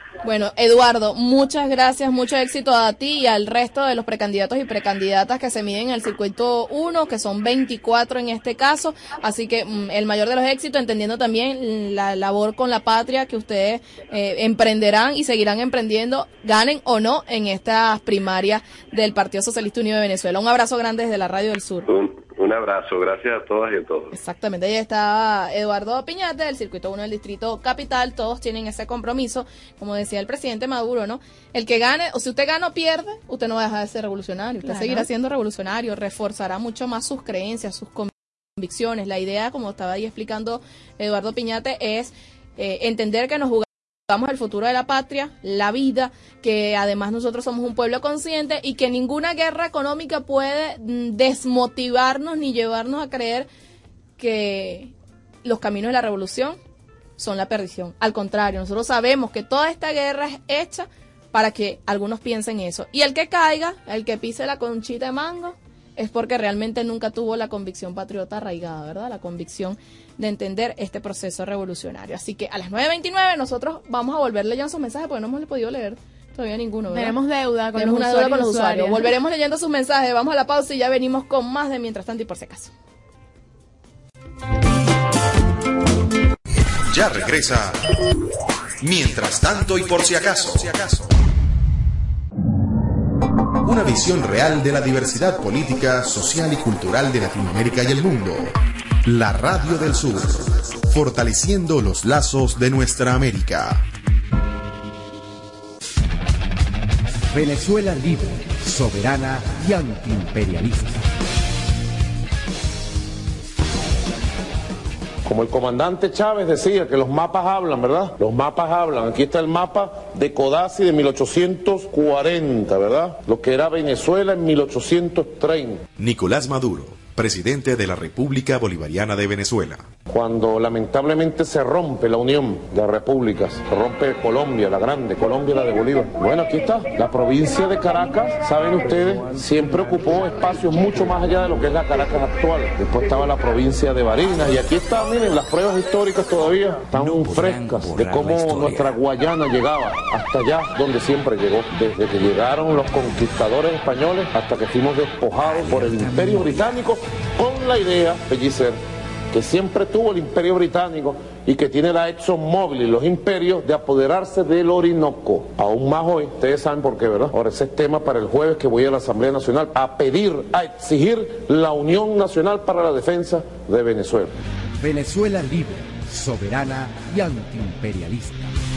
Speaker 1: Bueno, Eduardo, muchas gracias, mucho éxito a ti y al resto de los precandidatos y precandidatas que se miden en el circuito 1, que son 24 en este caso, así que el mayor de los éxitos, entendiendo también la labor con la patria que ustedes emprenderán y seguirán emprendiendo, ganen o no en estas primarias del Partido Socialista Unido de Venezuela. Un abrazo grande desde la Radio del Sur.
Speaker 20: Un abrazo, gracias a todas y a todos.
Speaker 1: Exactamente, ahí está Eduardo Piñate del circuito 1 del Distrito Capital, todos tienen ese compromiso, como decía el presidente Maduro, ¿no? El que gane, o si usted gana o pierde, usted no va a dejar de ser revolucionario, usted seguirá siendo revolucionario, reforzará mucho más sus creencias, sus convicciones. La idea, como estaba ahí explicando Eduardo Piñate, es entender que nos jugamos el futuro de la patria, la vida, que además nosotros somos un pueblo consciente y que ninguna guerra económica puede desmotivarnos ni llevarnos a creer que los caminos de la revolución son la perdición. Al contrario, nosotros sabemos que toda esta guerra es hecha para que algunos piensen eso. Y el que caiga, el que pise la conchita de mango, es porque realmente nunca tuvo la convicción patriota arraigada, ¿verdad? La convicción de entender este proceso revolucionario. Así que a las 9:29 nosotros vamos a volver leyendo sus mensajes porque no hemos podido leer todavía ninguno, ¿verdad?
Speaker 2: Tenemos deuda con
Speaker 1: Tenemos
Speaker 2: los
Speaker 1: una deuda con los
Speaker 2: usuarios.
Speaker 1: usuarios. Volveremos leyendo sus mensajes. Vamos a la pausa y ya venimos con más de Mientras Tanto y Por Si Acaso.
Speaker 7: Ya regresa Mientras Tanto y Por Si Acaso. Una visión real de la diversidad política, social y cultural de Latinoamérica y el mundo. La Radio del Sur, fortaleciendo los lazos de nuestra América.
Speaker 16: Venezuela libre, soberana y antiimperialista.
Speaker 14: Como el comandante Chávez decía, que los mapas hablan, ¿verdad? Los mapas hablan. Aquí está el mapa de Codazzi de 1840, ¿verdad? Lo que era Venezuela en 1830.
Speaker 7: Nicolás Maduro, presidente de la República Bolivariana de Venezuela.
Speaker 14: Cuando lamentablemente se rompe la unión de repúblicas, se rompe Colombia, la grande, Colombia la de Bolívar. Bueno, aquí está, la provincia de Caracas, saben ustedes, siempre ocupó espacios mucho más allá de lo que es la Caracas actual. Después estaba la provincia de Barinas y aquí está, miren, las pruebas históricas todavía están frescas de cómo nuestra Guayana llegaba hasta allá donde siempre llegó. Desde que llegaron los conquistadores españoles hasta que fuimos despojados por el Imperio Británico con la idea, Pellicer, que siempre tuvo el Imperio Británico y que tiene la ExxonMobil y los imperios de apoderarse del Orinoco. Aún más hoy, ustedes saben por qué, ¿verdad? Ahora ese es tema para el jueves que voy a la Asamblea Nacional a pedir, a exigir la Unión Nacional para la Defensa de Venezuela.
Speaker 16: Venezuela libre, soberana y antiimperialista.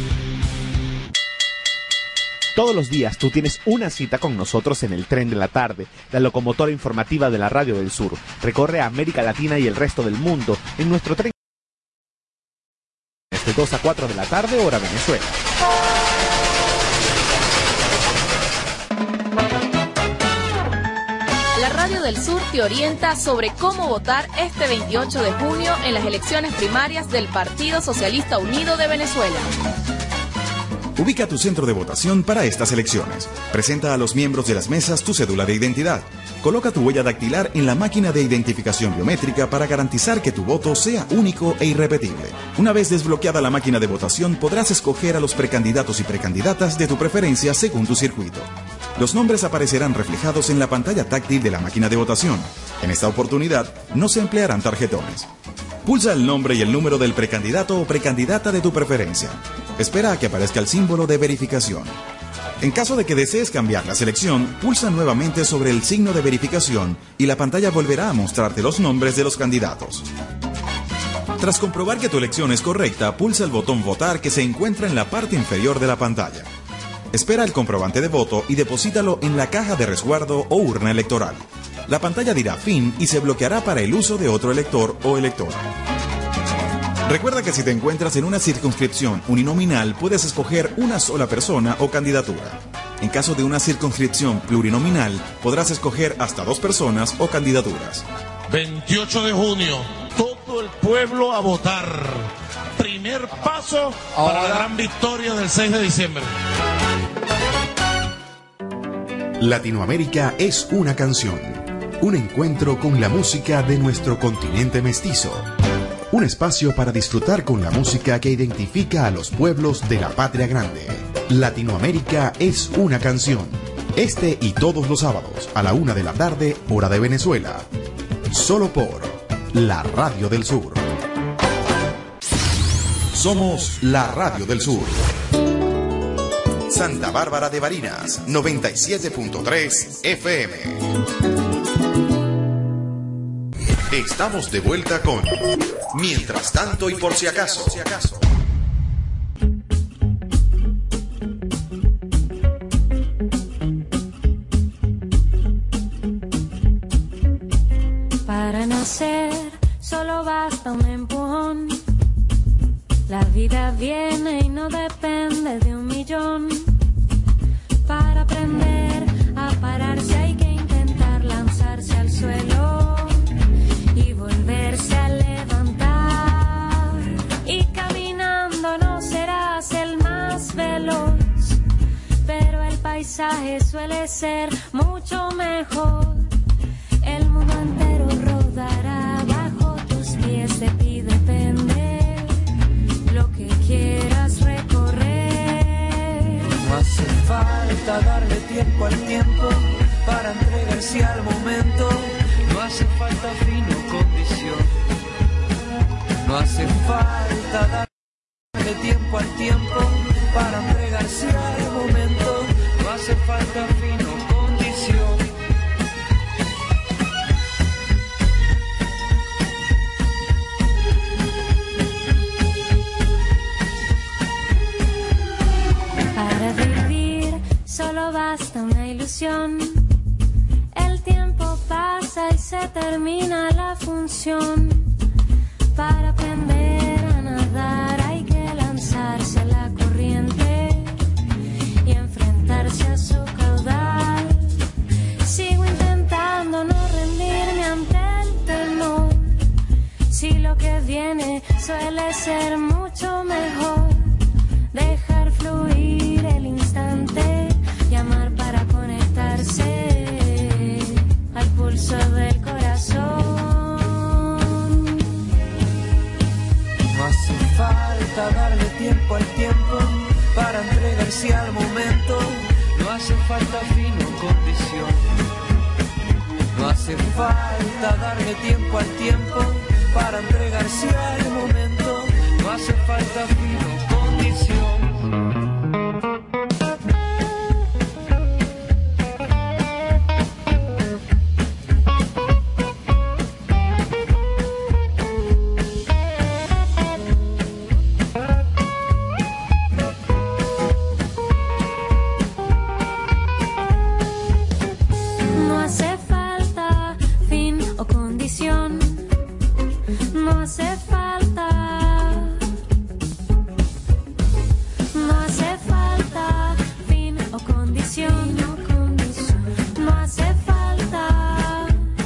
Speaker 21: Todos los días tú tienes una cita con nosotros en el Tren de la Tarde, la locomotora informativa de la Radio del Sur. Recorre a América Latina y el resto del mundo en nuestro tren de 2 a 4 de la tarde, hora Venezuela.
Speaker 1: La Radio del Sur te orienta sobre cómo votar este 28 de junio en las elecciones primarias del Partido Socialista Unido de Venezuela.
Speaker 7: Ubica tu centro de votación para estas elecciones. Presenta a los miembros de las mesas tu cédula de identidad. Coloca tu huella dactilar en la máquina de identificación biométrica para garantizar que tu voto sea único e irrepetible. Una vez desbloqueada la máquina de votación, podrás escoger a los precandidatos y precandidatas de tu preferencia según tu circuito. Los nombres aparecerán reflejados en la pantalla táctil de la máquina de votación. En esta oportunidad, no se emplearán tarjetones. Pulsa el nombre y el número del precandidato o precandidata de tu preferencia. Espera a que aparezca el símbolo de verificación. En caso de que desees cambiar la selección, pulsa nuevamente sobre el signo de verificación y la pantalla volverá a mostrarte los nombres de los candidatos. Tras comprobar que tu elección es correcta, pulsa el botón Votar que se encuentra en la parte inferior de la pantalla. Espera el comprobante de voto y deposítalo en la caja de resguardo o urna electoral. La pantalla dirá fin y se bloqueará para el uso de otro elector o electora. Recuerda que si te encuentras en una circunscripción uninominal, puedes escoger una sola persona o candidatura. En caso de una circunscripción plurinominal, podrás escoger hasta 2 personas o candidaturas.
Speaker 22: 28 de junio, todo el pueblo a votar. Primer paso para la gran victoria del 6 de diciembre.
Speaker 7: Latinoamérica es una canción. Un encuentro con la música de nuestro continente mestizo. Un espacio para disfrutar con la música que identifica a los pueblos de la patria grande. Latinoamérica es una canción. Este y todos los sábados a la 1 de la tarde, hora de Venezuela. Solo por la Radio del Sur. Somos la Radio del Sur. Santa Bárbara de Barinas, 97.3 FM. Estamos de vuelta con Mientras tanto y por si acaso.
Speaker 3: Para nacer solo basta un empujón. La vida viene y no depende de 1.000.000. Para aprender a pararse hay que intentar lanzarse al suelo y volverse a levantar. Y caminando no serás el más veloz, pero el paisaje suele ser mucho mejor. El mundo entero rodará bajo tus pies, de ti depende lo que quieras recorrer.
Speaker 4: No hace falta darle tiempo al tiempo para entregarse al momento. No hace falta fino condición. No hace falta darle tiempo al tiempo para entregarse al momento. No hace falta fino condición.
Speaker 3: Para vivir solo basta una ilusión. El tiempo pasa y se termina la función. Para aprender a nadar hay que lanzarse a la corriente y enfrentarse a su caudal. Sigo intentando no rendirme ante el temor. Si lo que viene suele ser mucho mejor. Dejar fluir el instante, llamar para conectarse al pulso del corazón.
Speaker 4: No hace falta darle tiempo al tiempo para entregarse al momento. No hace falta fino condición. No hace falta darle tiempo al tiempo para entregarse al momento. No hace falta fino condición.
Speaker 3: No hace falta fin o condición. No hace falta. No hace falta fin o condición. No hace falta.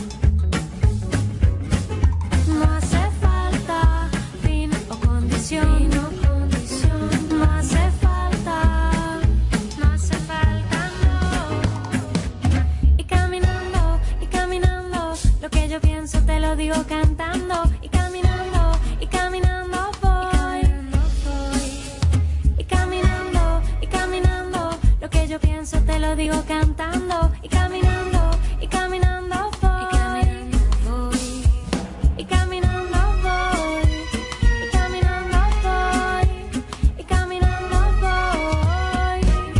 Speaker 3: No hace falta fin o condición. No hace falta. No hace falta, no. Y caminando, lo que yo pienso te lo digo cantando. Y caminando voy. Y caminando, lo que yo pienso te lo digo cantando. Y caminando voy. Y caminando voy. Y caminando voy. Y caminando voy.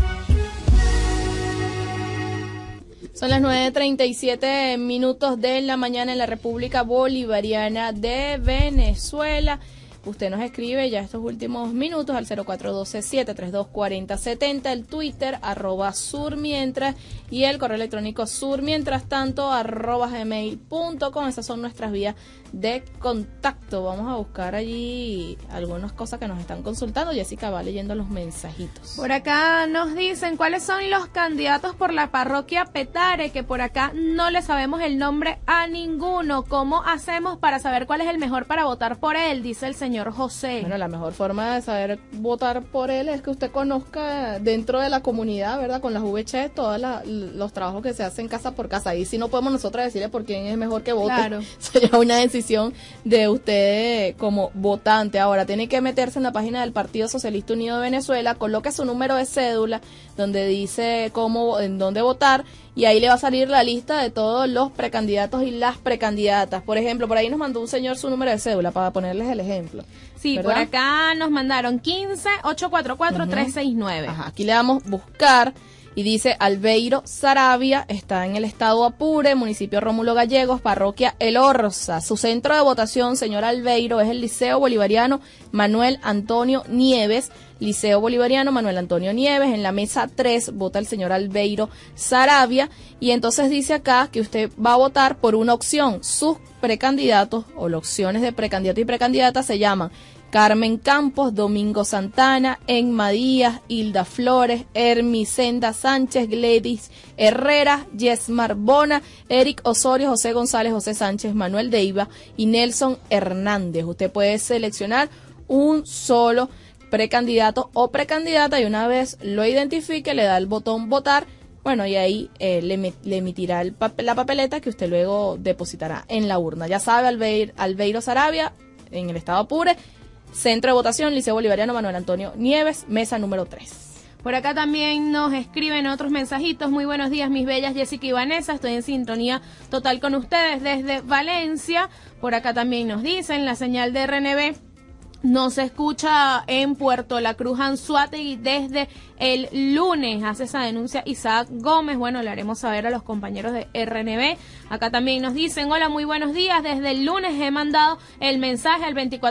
Speaker 1: Son las 9:37 de la mañana en la República Bolivariana de Venezuela. Usted nos escribe ya estos últimos minutos al 0412-732-4070, el Twitter @surmientras y el correo electrónico surmientrastanto @gmail.com. Esas son nuestras vías de contacto. Vamos a buscar allí algunas cosas que nos están consultando. Jessica va leyendo los mensajitos.
Speaker 2: Por acá nos dicen cuáles son los candidatos por la parroquia Petare, que por acá no le sabemos el nombre a ninguno. ¿Cómo hacemos para saber cuál es el mejor para votar por él? Dice el señor señor José.
Speaker 1: Bueno, la mejor forma de saber votar por él es que usted conozca dentro de la comunidad, ¿verdad? Con las VC, todos los trabajos que se hacen casa por casa. Ahí sí no podemos nosotros decirle por quién es mejor que vote.
Speaker 2: Claro.
Speaker 1: Sería una decisión de usted como votante. Ahora, tiene que meterse en la página del Partido Socialista Unido de Venezuela, coloque su número de cédula, donde dice en dónde votar, y ahí le va a salir la lista de todos los precandidatos y las precandidatas. Por ejemplo, por ahí nos mandó un señor su número de cédula para ponerles el ejemplo.
Speaker 2: Sí,
Speaker 1: ¿verdad?
Speaker 2: por acá nos mandaron 15-844-369.
Speaker 1: Ajá, aquí le damos buscar y dice Albeiro Saravia, está en el estado Apure, municipio Rómulo Gallegos, parroquia El Orza. Su centro de votación, señor Albeiro, es el Liceo Bolivariano Manuel Antonio Nieves. Liceo Bolivariano Manuel Antonio Nieves, en la mesa 3 vota el señor Albeiro Saravia, y entonces dice acá que usted va a votar por una opción. Sus precandidatos o las opciones de precandidato y precandidata se llaman Carmen Campos, Domingo Santana, Enma Díaz, Hilda Flores, Hermisenda Sánchez, Gledis Herrera, Yesmar Bona, Eric Osorio, José González, José Sánchez, Manuel Deiva y Nelson Hernández. Usted puede seleccionar un solo precandidato o precandidata, y una vez lo identifique le da el botón votar, bueno, y ahí le emitirá la papeleta que usted luego depositará en la urna. Ya sabe, Albeiro Saravia, en el estado Apure, centro de votación, Liceo Bolivariano Manuel Antonio Nieves, mesa número 3.
Speaker 2: Por acá también nos escriben otros mensajitos. Muy buenos días, mis bellas Jessica y Vanessa. Estoy en sintonía total con ustedes desde Valencia. Por acá también nos dicen la señal de RNB no se escucha en Puerto La Cruz, Anzoátegui, desde el lunes. Hace esa denuncia Isaac Gómez. Bueno, le haremos saber a los compañeros de RNB. Acá también nos dicen, hola, muy buenos días. Desde el lunes he mandado el mensaje al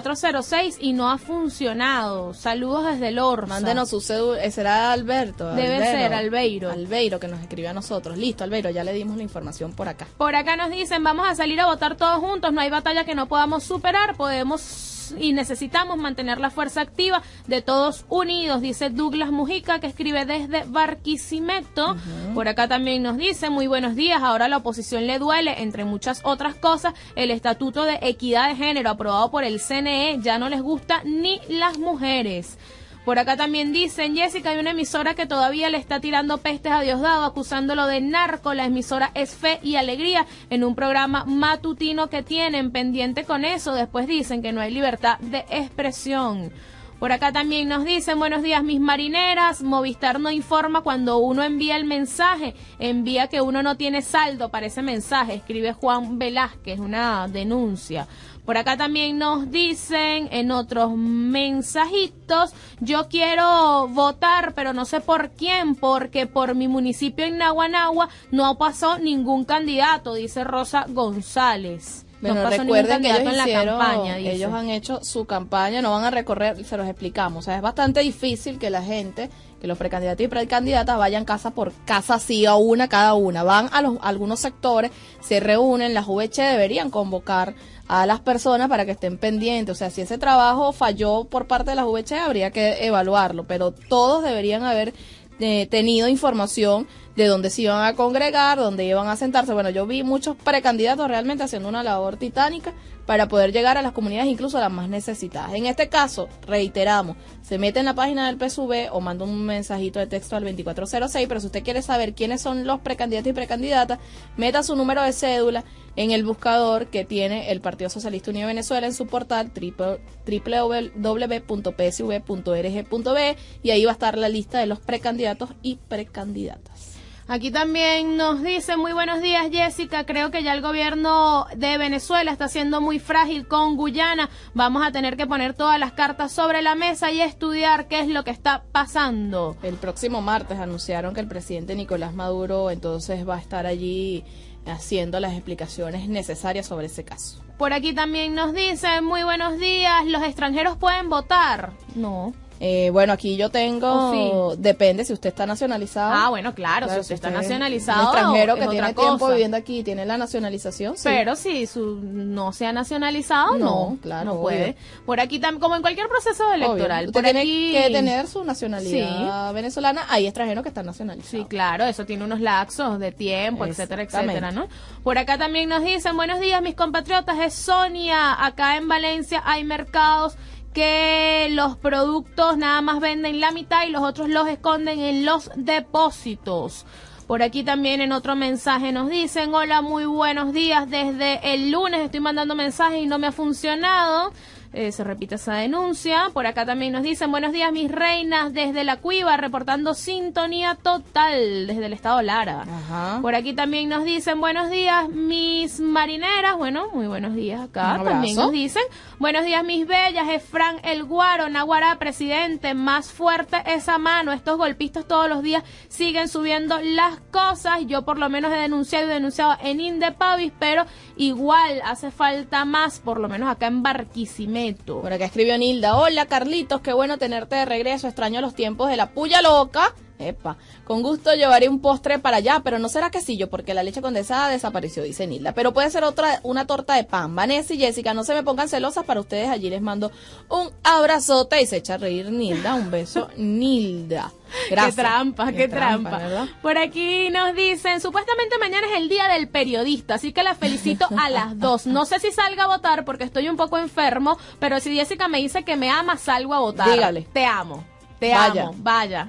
Speaker 2: 2406 y no ha funcionado. Saludos desde el Orza.
Speaker 1: Mándenos su cédula. ¿Será Alberto?
Speaker 2: Debe ser Albeiro.
Speaker 1: Albeiro, que nos escribió a nosotros. Listo, Albeiro, ya le dimos la información por acá.
Speaker 2: Por acá nos dicen, vamos a salir a votar todos juntos. No hay batalla que no podamos superar. Podemos y necesitamos mantener la fuerza activa de todos unidos, dice Douglas Mujica, que escribe desde Barquisimeto. Por acá también nos dice, muy buenos días, ahora a la oposición le duele, entre muchas otras cosas, el Estatuto de Equidad de Género aprobado por el CNE, ya no les gusta ni las mujeres. Por acá también dicen, Jessica, hay una emisora que todavía le está tirando pestes a Diosdado, acusándolo de narco. La emisora es Fe y Alegría, en un programa matutino que tienen, pendiente con eso. Después dicen que no hay libertad de expresión. Por acá también nos dicen, buenos días, mis marineras. Movistar no informa cuando uno envía el mensaje, envía que uno no tiene saldo para ese mensaje, escribe Juan Velázquez, una denuncia. Por acá también nos dicen en otros mensajitos, yo quiero votar, pero no sé por quién, porque por mi municipio en Naguanagua no pasó ningún candidato, dice Rosa González.
Speaker 1: Bueno,
Speaker 2: no pasó
Speaker 1: recuerden
Speaker 2: ningún
Speaker 1: que
Speaker 2: candidato
Speaker 1: ellos
Speaker 2: en la campaña, dice.
Speaker 1: Ellos han hecho su campaña, no van a recorrer, se los explicamos. O sea, es bastante difícil que la gente, que los precandidatos y precandidatas vayan casa por casa, sí, a una cada una. Van a algunos sectores, se reúnen, las VC deberían convocar a las personas para que estén pendientes. O sea, si ese trabajo falló por parte de las VC, habría que evaluarlo, pero todos deberían haber tenido información de dónde se iban a congregar, dónde iban a sentarse. Bueno, yo vi muchos precandidatos realmente haciendo una labor titánica para poder llegar a las comunidades, incluso a las más necesitadas. En este caso, reiteramos, se mete en la página del PSUV o manda un mensajito de texto al 2406, pero si usted quiere saber quiénes son los precandidatos y precandidatas, meta su número de cédula en el buscador que tiene el Partido Socialista Unido de Venezuela en su portal www.psv.org.be, y ahí va a estar la lista de los precandidatos y precandidatas.
Speaker 2: Aquí también nos dice, muy buenos días, Jessica, creo que ya el gobierno de Venezuela está siendo muy frágil con Guyana. Vamos a tener que poner todas las cartas sobre la mesa y estudiar qué es lo que está pasando.
Speaker 1: El próximo martes anunciaron que el presidente Nicolás Maduro entonces va a estar allí haciendo las explicaciones necesarias sobre ese caso.
Speaker 2: Por aquí también nos dicen, muy buenos días, ¿los extranjeros pueden votar? No.
Speaker 1: Bueno, aquí yo tengo, depende si usted está nacionalizado.
Speaker 2: Ah, bueno, claro, si usted está nacionalizado,
Speaker 1: un extranjero que
Speaker 2: es
Speaker 1: tiene
Speaker 2: otra
Speaker 1: tiempo
Speaker 2: cosa.
Speaker 1: viviendo aquí, tiene la nacionalización, sí.
Speaker 2: Pero si no se ha nacionalizado, no,
Speaker 1: claro,
Speaker 2: no
Speaker 1: obvio.
Speaker 2: puede. Por aquí, como en cualquier proceso electoral.
Speaker 1: Obvio.
Speaker 2: Por
Speaker 1: Usted
Speaker 2: aquí
Speaker 1: tiene que tener su nacionalidad venezolana. Hay extranjeros que están nacionalizados.
Speaker 2: Sí, claro, eso tiene unos lapsos de tiempo, etcétera,
Speaker 1: Exactamente.
Speaker 2: etcétera, ¿no? Por acá también nos dicen, buenos días, mis compatriotas, es Sonia. Acá en Valencia hay mercados que los productos nada más venden la mitad y los otros los esconden en los depósitos. Por aquí también en otro mensaje nos dicen, hola, muy buenos días, desde el lunes estoy mandando mensajes y no me ha funcionado. Se repite esa denuncia. Por acá también nos dicen, buenos días mis reinas, desde La Cuiva, reportando sintonía total desde el estado Lara.
Speaker 1: Ajá.
Speaker 2: Por aquí también nos dicen, buenos días mis marineras. Bueno, muy buenos días acá.
Speaker 1: Un
Speaker 2: También
Speaker 1: abrazo.
Speaker 2: nos dicen, buenos días mis bellas, Efran El Guaro, Naguará, presidente, más fuerte esa mano. Estos golpistas todos los días siguen subiendo las cosas. Yo por lo menos he denunciado en Indepavis, pero igual hace falta más, por lo menos acá en Barquisimeto.
Speaker 1: Por acá escribió Nilda, hola Carlitos, qué bueno tenerte de regreso, extraño los tiempos de la puya loca. Epa, con gusto llevaré un postre para allá, pero no será quesillo porque la leche condensada desapareció, dice Nilda. Pero puede ser una torta de pan. Vanessa y Jessica, no se me pongan celosas para ustedes, allí les mando un abrazote y se echa a reír Nilda. Un beso, Nilda. Gracias.
Speaker 2: Qué trampa.
Speaker 1: ¿verdad?
Speaker 2: Por aquí nos dicen, supuestamente mañana es el día del periodista, así que la felicito a las 2. No sé si salga a votar porque estoy un poco enfermo, pero si Jessica me dice que me ama, salgo a votar.
Speaker 1: Dígale.
Speaker 2: Te amo. Vaya.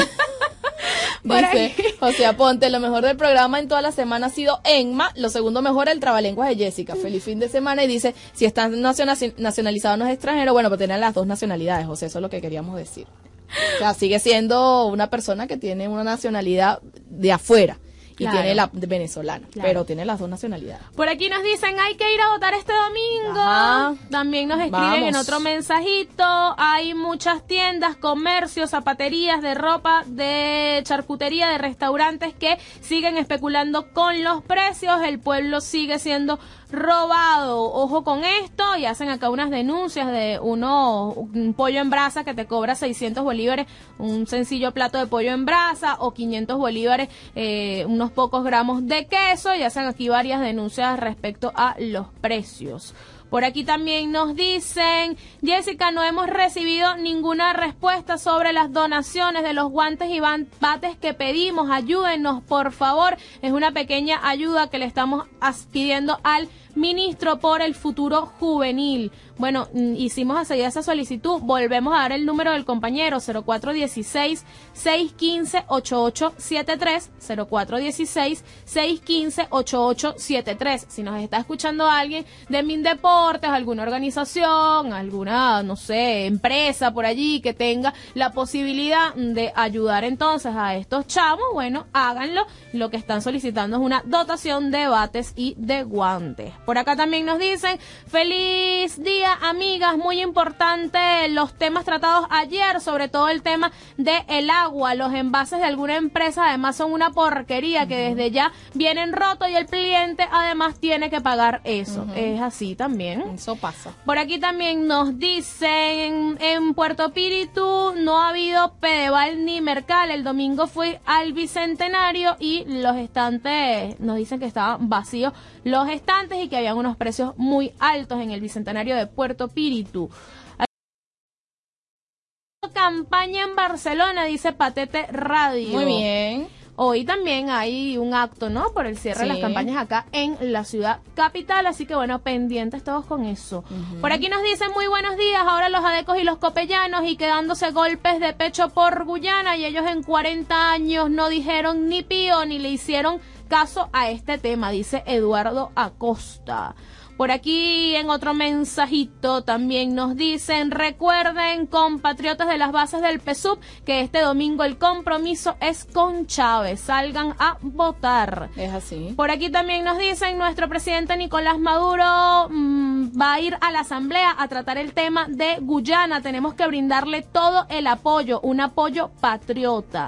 Speaker 1: Dice José Aponte, lo mejor del programa en toda la semana ha sido Enma, lo segundo mejor el trabalenguas de Jessica. Feliz fin de semana. Y dice, si están nacionalizados no es extranjero, bueno, pues tienen las dos nacionalidades, José, eso es lo que queríamos decir. O sea, sigue siendo una persona que tiene una nacionalidad de afuera y
Speaker 2: Claro.
Speaker 1: tiene la venezolana,
Speaker 2: Claro.
Speaker 1: pero tiene las dos nacionalidades.
Speaker 2: Por aquí nos dicen, hay que ir a votar este domingo.
Speaker 1: Ajá.
Speaker 2: También nos escriben
Speaker 1: Vamos.
Speaker 2: en otro mensajito. Hay muchas tiendas, comercios, zapaterías de ropa, de charcutería, de restaurantes que siguen especulando con los precios. El pueblo sigue siendo robado. Ojo con esto. Y hacen acá unas denuncias de un pollo en brasa que te cobra 600 bolívares, un sencillo plato de pollo en brasa, o 500 bolívares, unos pocos gramos de queso, y hacen aquí varias denuncias respecto a los precios. Por aquí también nos dicen, Jessica, no hemos recibido ninguna respuesta sobre las donaciones de los guantes y bates que pedimos. Ayúdenos, por favor. Es una pequeña ayuda que le estamos pidiendo al ministro por el futuro juvenil. Bueno, hicimos enseguida esa solicitud. Volvemos a dar el número del compañero, 0416-615-8873, 0416-615-8873. Si nos está escuchando alguien de Mindeportes, alguna organización, alguna, no sé, empresa por allí que tenga la posibilidad de ayudar entonces a estos chamos, bueno, háganlo. Lo que están solicitando es una dotación de bates y de guantes. Por acá también nos dicen, feliz día, amigas, muy importante los temas tratados ayer, sobre todo el tema de el agua. Los envases de alguna empresa además son una porquería que desde ya vienen rotos y el cliente además tiene que pagar eso. Es así también.
Speaker 1: Eso pasa.
Speaker 2: Por aquí también nos dicen, en Puerto Píritu no ha habido Pedeval ni Mercal. El domingo fui al Bicentenario y los estantes, nos dicen que estaban vacíos los estantes y que habían unos precios muy altos en el Bicentenario de Puerto Píritu. Campaña en Barcelona, dice Patete Radio.
Speaker 1: Muy bien.
Speaker 2: Hoy también hay un acto, ¿no? Por el cierre de las
Speaker 1: Sí.
Speaker 2: campañas acá en la ciudad capital, así que bueno, pendientes todos con eso. Por aquí nos dicen muy buenos días, ahora los adecos y los copellanos y quedándose golpes de pecho por Guyana, y ellos en 40 años no dijeron ni pío ni le hicieron caso a este tema, dice Eduardo Acosta. Por aquí en otro mensajito también nos dicen, recuerden, compatriotas de las bases del PSUV, que este domingo el compromiso es con Chávez, salgan a votar.
Speaker 1: Es así.
Speaker 2: Por aquí también nos dicen, nuestro presidente Nicolás Maduro va a ir a la asamblea a tratar el tema de Guyana, tenemos que brindarle todo el apoyo, un apoyo patriota.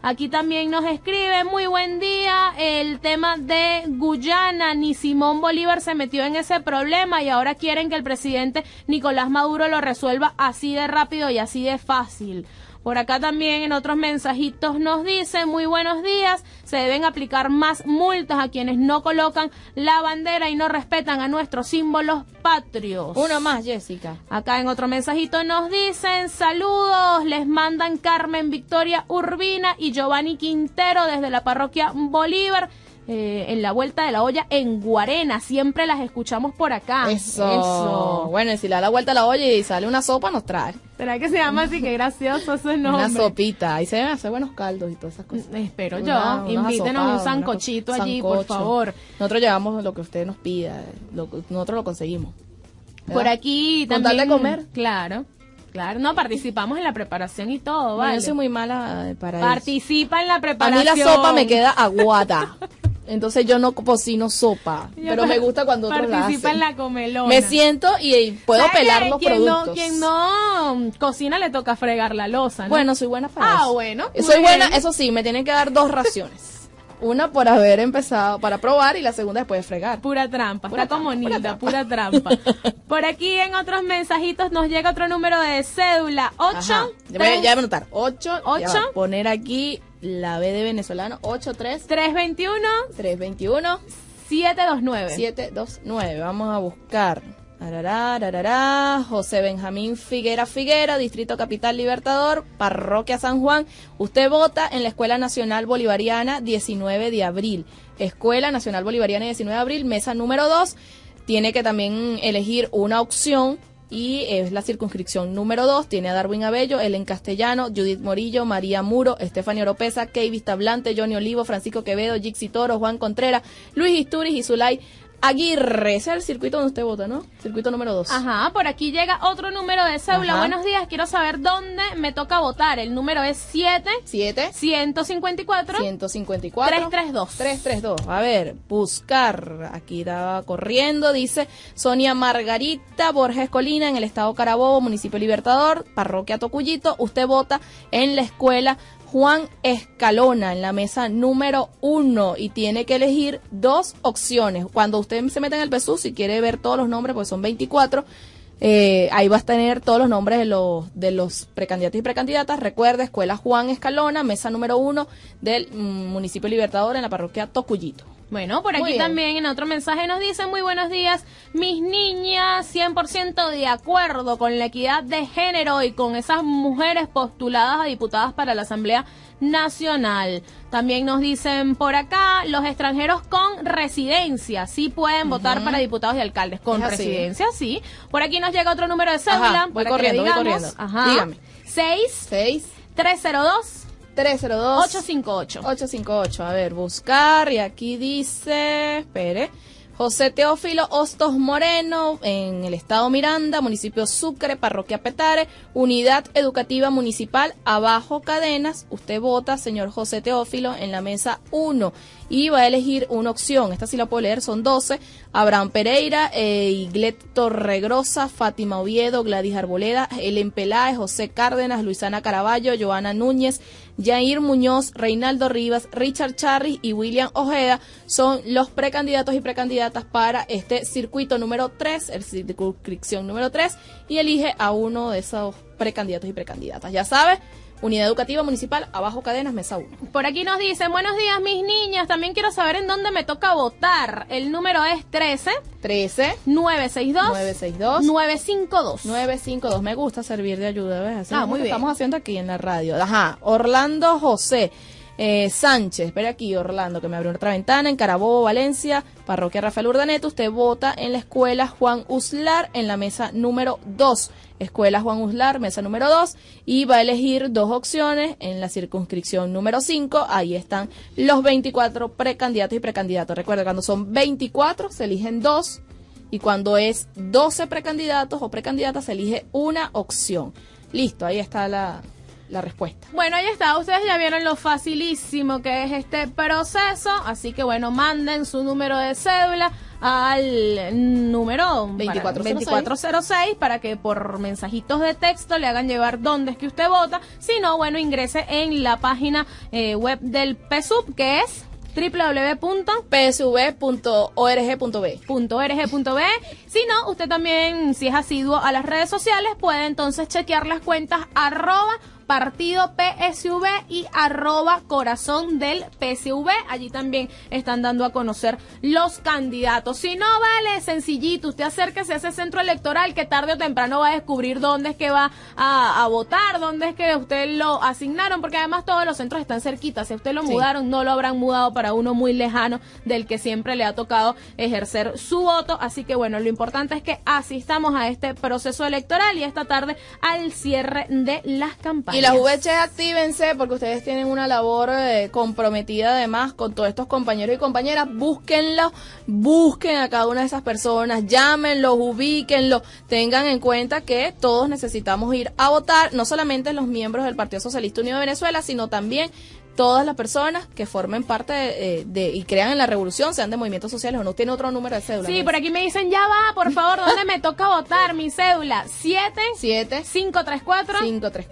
Speaker 2: Aquí también nos escribe, muy buen día, el tema de Guyana, ni Simón Bolívar se metió en ese problema y ahora quieren que el presidente Nicolás Maduro lo resuelva así de rápido y así de fácil. Por acá también en otros mensajitos nos dicen, muy buenos días, se deben aplicar más multas a quienes no colocan la bandera y no respetan a nuestros símbolos patrios.
Speaker 1: Uno más, Jessica.
Speaker 2: Acá en otro mensajito nos dicen, saludos, les mandan Carmen Victoria Urbina y Giovanni Quintero desde la parroquia Bolívar. En la vuelta de la olla en Guarena, siempre las escuchamos por acá.
Speaker 1: Eso. Bueno, y si le da la vuelta a la olla y sale una sopa, nos trae.
Speaker 2: ¿Será que se llama así? Qué gracioso ese nombre.
Speaker 1: Una sopita, ahí se deben hacer buenos caldos y todas esas cosas.
Speaker 2: Espero yo, invítenos un sancochito allí, por favor.
Speaker 1: Nosotros llevamos lo que usted nos pida, nosotros lo conseguimos. ¿Verdad?
Speaker 2: Por aquí
Speaker 1: también.
Speaker 2: Con tal
Speaker 1: de comer.
Speaker 2: Claro, no, participamos en la preparación y todo, ¿vale?
Speaker 1: No, yo soy muy mala para eso.
Speaker 2: Participa en la preparación.
Speaker 1: A mí la sopa me queda aguada. Entonces yo no cocino sopa, pero me gusta cuando otros la hacen.
Speaker 2: Participa en la comelona.
Speaker 1: Me siento y puedo pelar los productos.
Speaker 2: Quien no cocina le toca fregar la loza, ¿no?
Speaker 1: Bueno, soy buena para eso.
Speaker 2: Bueno.
Speaker 1: Soy buena, eso sí, me tienen que dar 2 raciones. Una por haber empezado para probar y la segunda después de fregar.
Speaker 2: Pura trampa, está como Nilda, pura trampa. Por aquí en otros mensajitos nos llega otro número de cédula. 8.
Speaker 1: Ya voy a anotar. 8. Poner aquí la B de venezolano.
Speaker 2: 321
Speaker 1: 729. Vamos a buscar. José Benjamín Figuera, Distrito Capital Libertador, Parroquia San Juan. Usted vota en la Escuela Nacional Bolivariana 19 de abril. Escuela Nacional Bolivariana 19 de abril, mesa número 2. Tiene que también elegir una opción y es la circunscripción número 2. Tiene a Darwin Abello, Ellen Castellano, Judith Morillo, María Muro, Estefanía Oropesa, Key Vistablante, Johnny Olivo, Francisco Quevedo, Jixi Toro, Juan Contreras, Luis Isturiz y Zulay Aguirre. Ese es el circuito donde usted vota, ¿no? Circuito número 2.
Speaker 2: Ajá, por aquí llega otro número de cédula. Buenos días, quiero saber dónde me toca votar. El número es 154 332.
Speaker 1: A ver, buscar. Aquí estaba corriendo, dice Sonia Margarita Borges Colina, en el estado Carabobo, municipio Libertador, parroquia Tocuyito. Usted vota en la escuela Juan Escalona, en la mesa número 1, y tiene que elegir 2 opciones. Cuando usted se mete en el PSU, si quiere ver todos los nombres, pues son 24, ahí vas a tener todos los nombres de los precandidatos y precandidatas. Recuerde, escuela Juan Escalona, mesa número 1 del municipio Libertador, en la parroquia Tocuyito.
Speaker 2: Bueno, por aquí también en otro mensaje nos dicen, muy buenos días, mis niñas, 100% de acuerdo con la equidad de género y con esas mujeres postuladas a diputadas para la Asamblea Nacional. También nos dicen por acá, los extranjeros con residencia sí pueden votar para diputados y alcaldes. Con residencia, sí. Por aquí nos llega otro número de cédula.
Speaker 1: Voy corriendo. Dígame.
Speaker 2: 6-302-858.
Speaker 1: A ver, buscar. Y aquí dice, espere, José Teófilo Hostos Moreno, en el estado Miranda, municipio Sucre, parroquia Petare, unidad educativa municipal, abajo Cadenas. Usted vota, señor José Teófilo, en la mesa 1 y va a elegir una opción. Esta sí la puedo leer, son 12. Abraham Pereira, Iglet Torregrosa, Fátima Oviedo, Gladys Arboleda, Ellen Peláez, José Cárdenas, Luisana Caraballo, Joana Núñez, Jair Muñoz, Reinaldo Rivas, Richard Charris y William Ojeda son los precandidatos y precandidatas para este circuito número 3, el circunscripción número 3, y elige a uno de esos precandidatos y precandidatas. Ya sabe, unidad educativa municipal, abajo Cadenas, mesa 1.
Speaker 2: Por aquí nos dicen, buenos días mis niñas, también quiero saber en dónde me toca votar. El número es
Speaker 1: 952. Me gusta servir de ayuda, ¿ves? Así
Speaker 2: muy bien.
Speaker 1: Estamos haciendo aquí en la radio. Orlando José Sánchez, espera aquí, Orlando, que me abrió otra ventana, en Carabobo, Valencia, parroquia Rafael Urdaneta. Usted vota en la escuela Juan Uslar, en la mesa número 2. Escuela Juan Uslar, mesa número 2, y va a elegir 2 opciones en la circunscripción número 5. Ahí están los 24 precandidatos y precandidatos. Recuerda, cuando son 24 se eligen 2, y cuando es 12 precandidatos o precandidatas se elige una opción. Listo, ahí está la respuesta.
Speaker 2: Bueno, ahí está, ustedes ya vieron lo facilísimo que es este proceso, así que bueno, manden su número de cédula al número
Speaker 1: 2406
Speaker 2: para que por mensajitos de texto le hagan llevar dónde es que usted vota. Si no, bueno, ingrese en la página web del PSUV, que es
Speaker 1: www.psv.org.be.
Speaker 2: Si no, usted también, si es asiduo a las redes sociales, puede entonces chequear las cuentas @partido PSV y @corazón del PSV. Allí también están dando a conocer los candidatos. Si no, vale, sencillito, usted acérquese a ese centro electoral que tarde o temprano va a descubrir dónde es que va a votar, dónde es que usted lo asignaron, porque además todos los centros están cerquitas. Si usted lo mudaron, no lo habrán mudado para uno muy lejano del que siempre le ha tocado ejercer su voto. Así que bueno, lo importante es que asistamos a este proceso electoral y esta tarde al cierre de las campañas.
Speaker 1: Y las VH, actívense porque ustedes tienen una labor comprometida además con todos estos compañeros y compañeras. Busquen a cada una de esas personas, llámenlos, ubíquenlos, tengan en cuenta que todos necesitamos ir a votar, no solamente los miembros del Partido Socialista Unido de Venezuela, sino también todas las personas que formen parte y crean en la revolución, sean de movimientos sociales o no. Tiene otro número de cédula.
Speaker 2: Sí, por aquí me dicen, ya va, por favor, ¿dónde me toca votar? Mi cédula, 534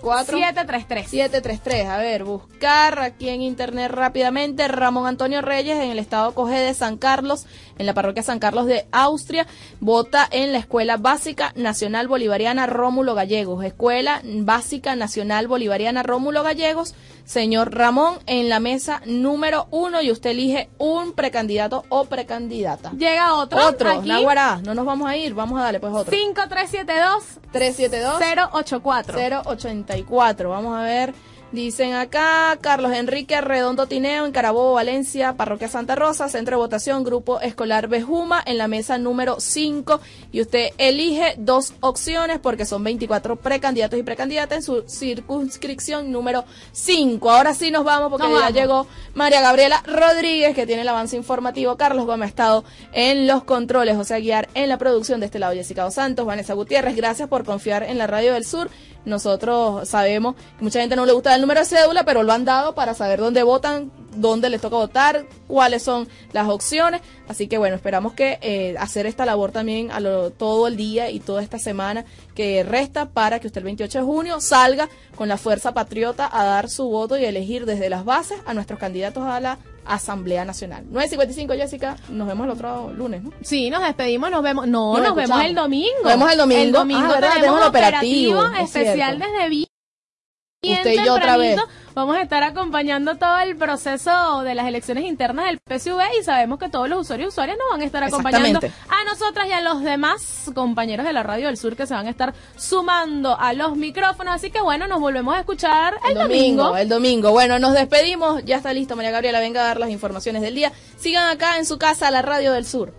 Speaker 2: 733.
Speaker 1: A ver, buscar aquí en internet rápidamente. Ramón Antonio Reyes, en el estado Cogé de San Carlos, en la parroquia San Carlos de Austria, vota en la Escuela Básica Nacional Bolivariana Rómulo Gallegos. Escuela Básica Nacional Bolivariana Rómulo Gallegos. Señor Ramón, en la mesa número 1, y usted elige un precandidato o precandidata.
Speaker 2: Llega otro. Aquí.
Speaker 1: Naguará, no nos vamos a ir, vamos a darle pues otro.
Speaker 2: 5372-084.
Speaker 1: Vamos a ver. Dicen acá, Carlos Enrique Redondo Tineo, en Carabobo, Valencia, Parroquia Santa Rosa, Centro de Votación, Grupo Escolar Bejuma, en la mesa número 5. Y usted elige 2 opciones porque son 24 precandidatos y precandidatas en su circunscripción número 5. Ahora sí nos vamos porque ya llegó María Gabriela Rodríguez, que tiene el avance informativo. Carlos Gómez ha estado en los controles, José Aguiar en la producción. De este lado, Jessica Dos Santos, Vanessa Gutiérrez. Gracias por confiar en la Radio del Sur. Nosotros sabemos que mucha gente no le gusta el número de cédula, pero lo han dado para saber dónde votan, dónde les toca votar, cuáles son las opciones. Así que bueno, esperamos que hacer esta labor también todo el día y toda esta semana que resta para que usted el 28 de junio salga con la fuerza patriota a dar su voto y elegir desde las bases a nuestros candidatos a la Asamblea Nacional. 9:55, Jessica, nos vemos el otro lunes, ¿no?
Speaker 2: Sí, nos despedimos, nos vemos el domingo.
Speaker 1: Nos vemos el domingo.
Speaker 2: El domingo tenemos el operativo especial desde bien
Speaker 1: usted y yo otra vez.
Speaker 2: Vamos a estar acompañando todo el proceso de las elecciones internas del PSV y sabemos que todos los usuarios y usuarias nos van a estar acompañando a nosotras y a los demás compañeros de la Radio del Sur que se van a estar sumando a los micrófonos. Así que bueno, nos volvemos a escuchar el domingo.
Speaker 1: El domingo. Bueno, nos despedimos. Ya está listo María Gabriela. Venga a dar las informaciones del día. Sigan acá en su casa, la Radio del Sur.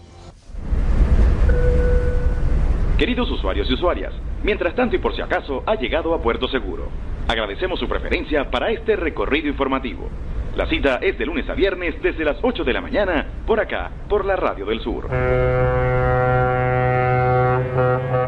Speaker 19: Queridos usuarios y usuarias, mientras tanto y por si acaso, ha llegado a Puerto Seguro. Agradecemos su preferencia para este recorrido informativo. La cita es de lunes a viernes desde las 8 de la mañana, por acá, por la Radio del Sur.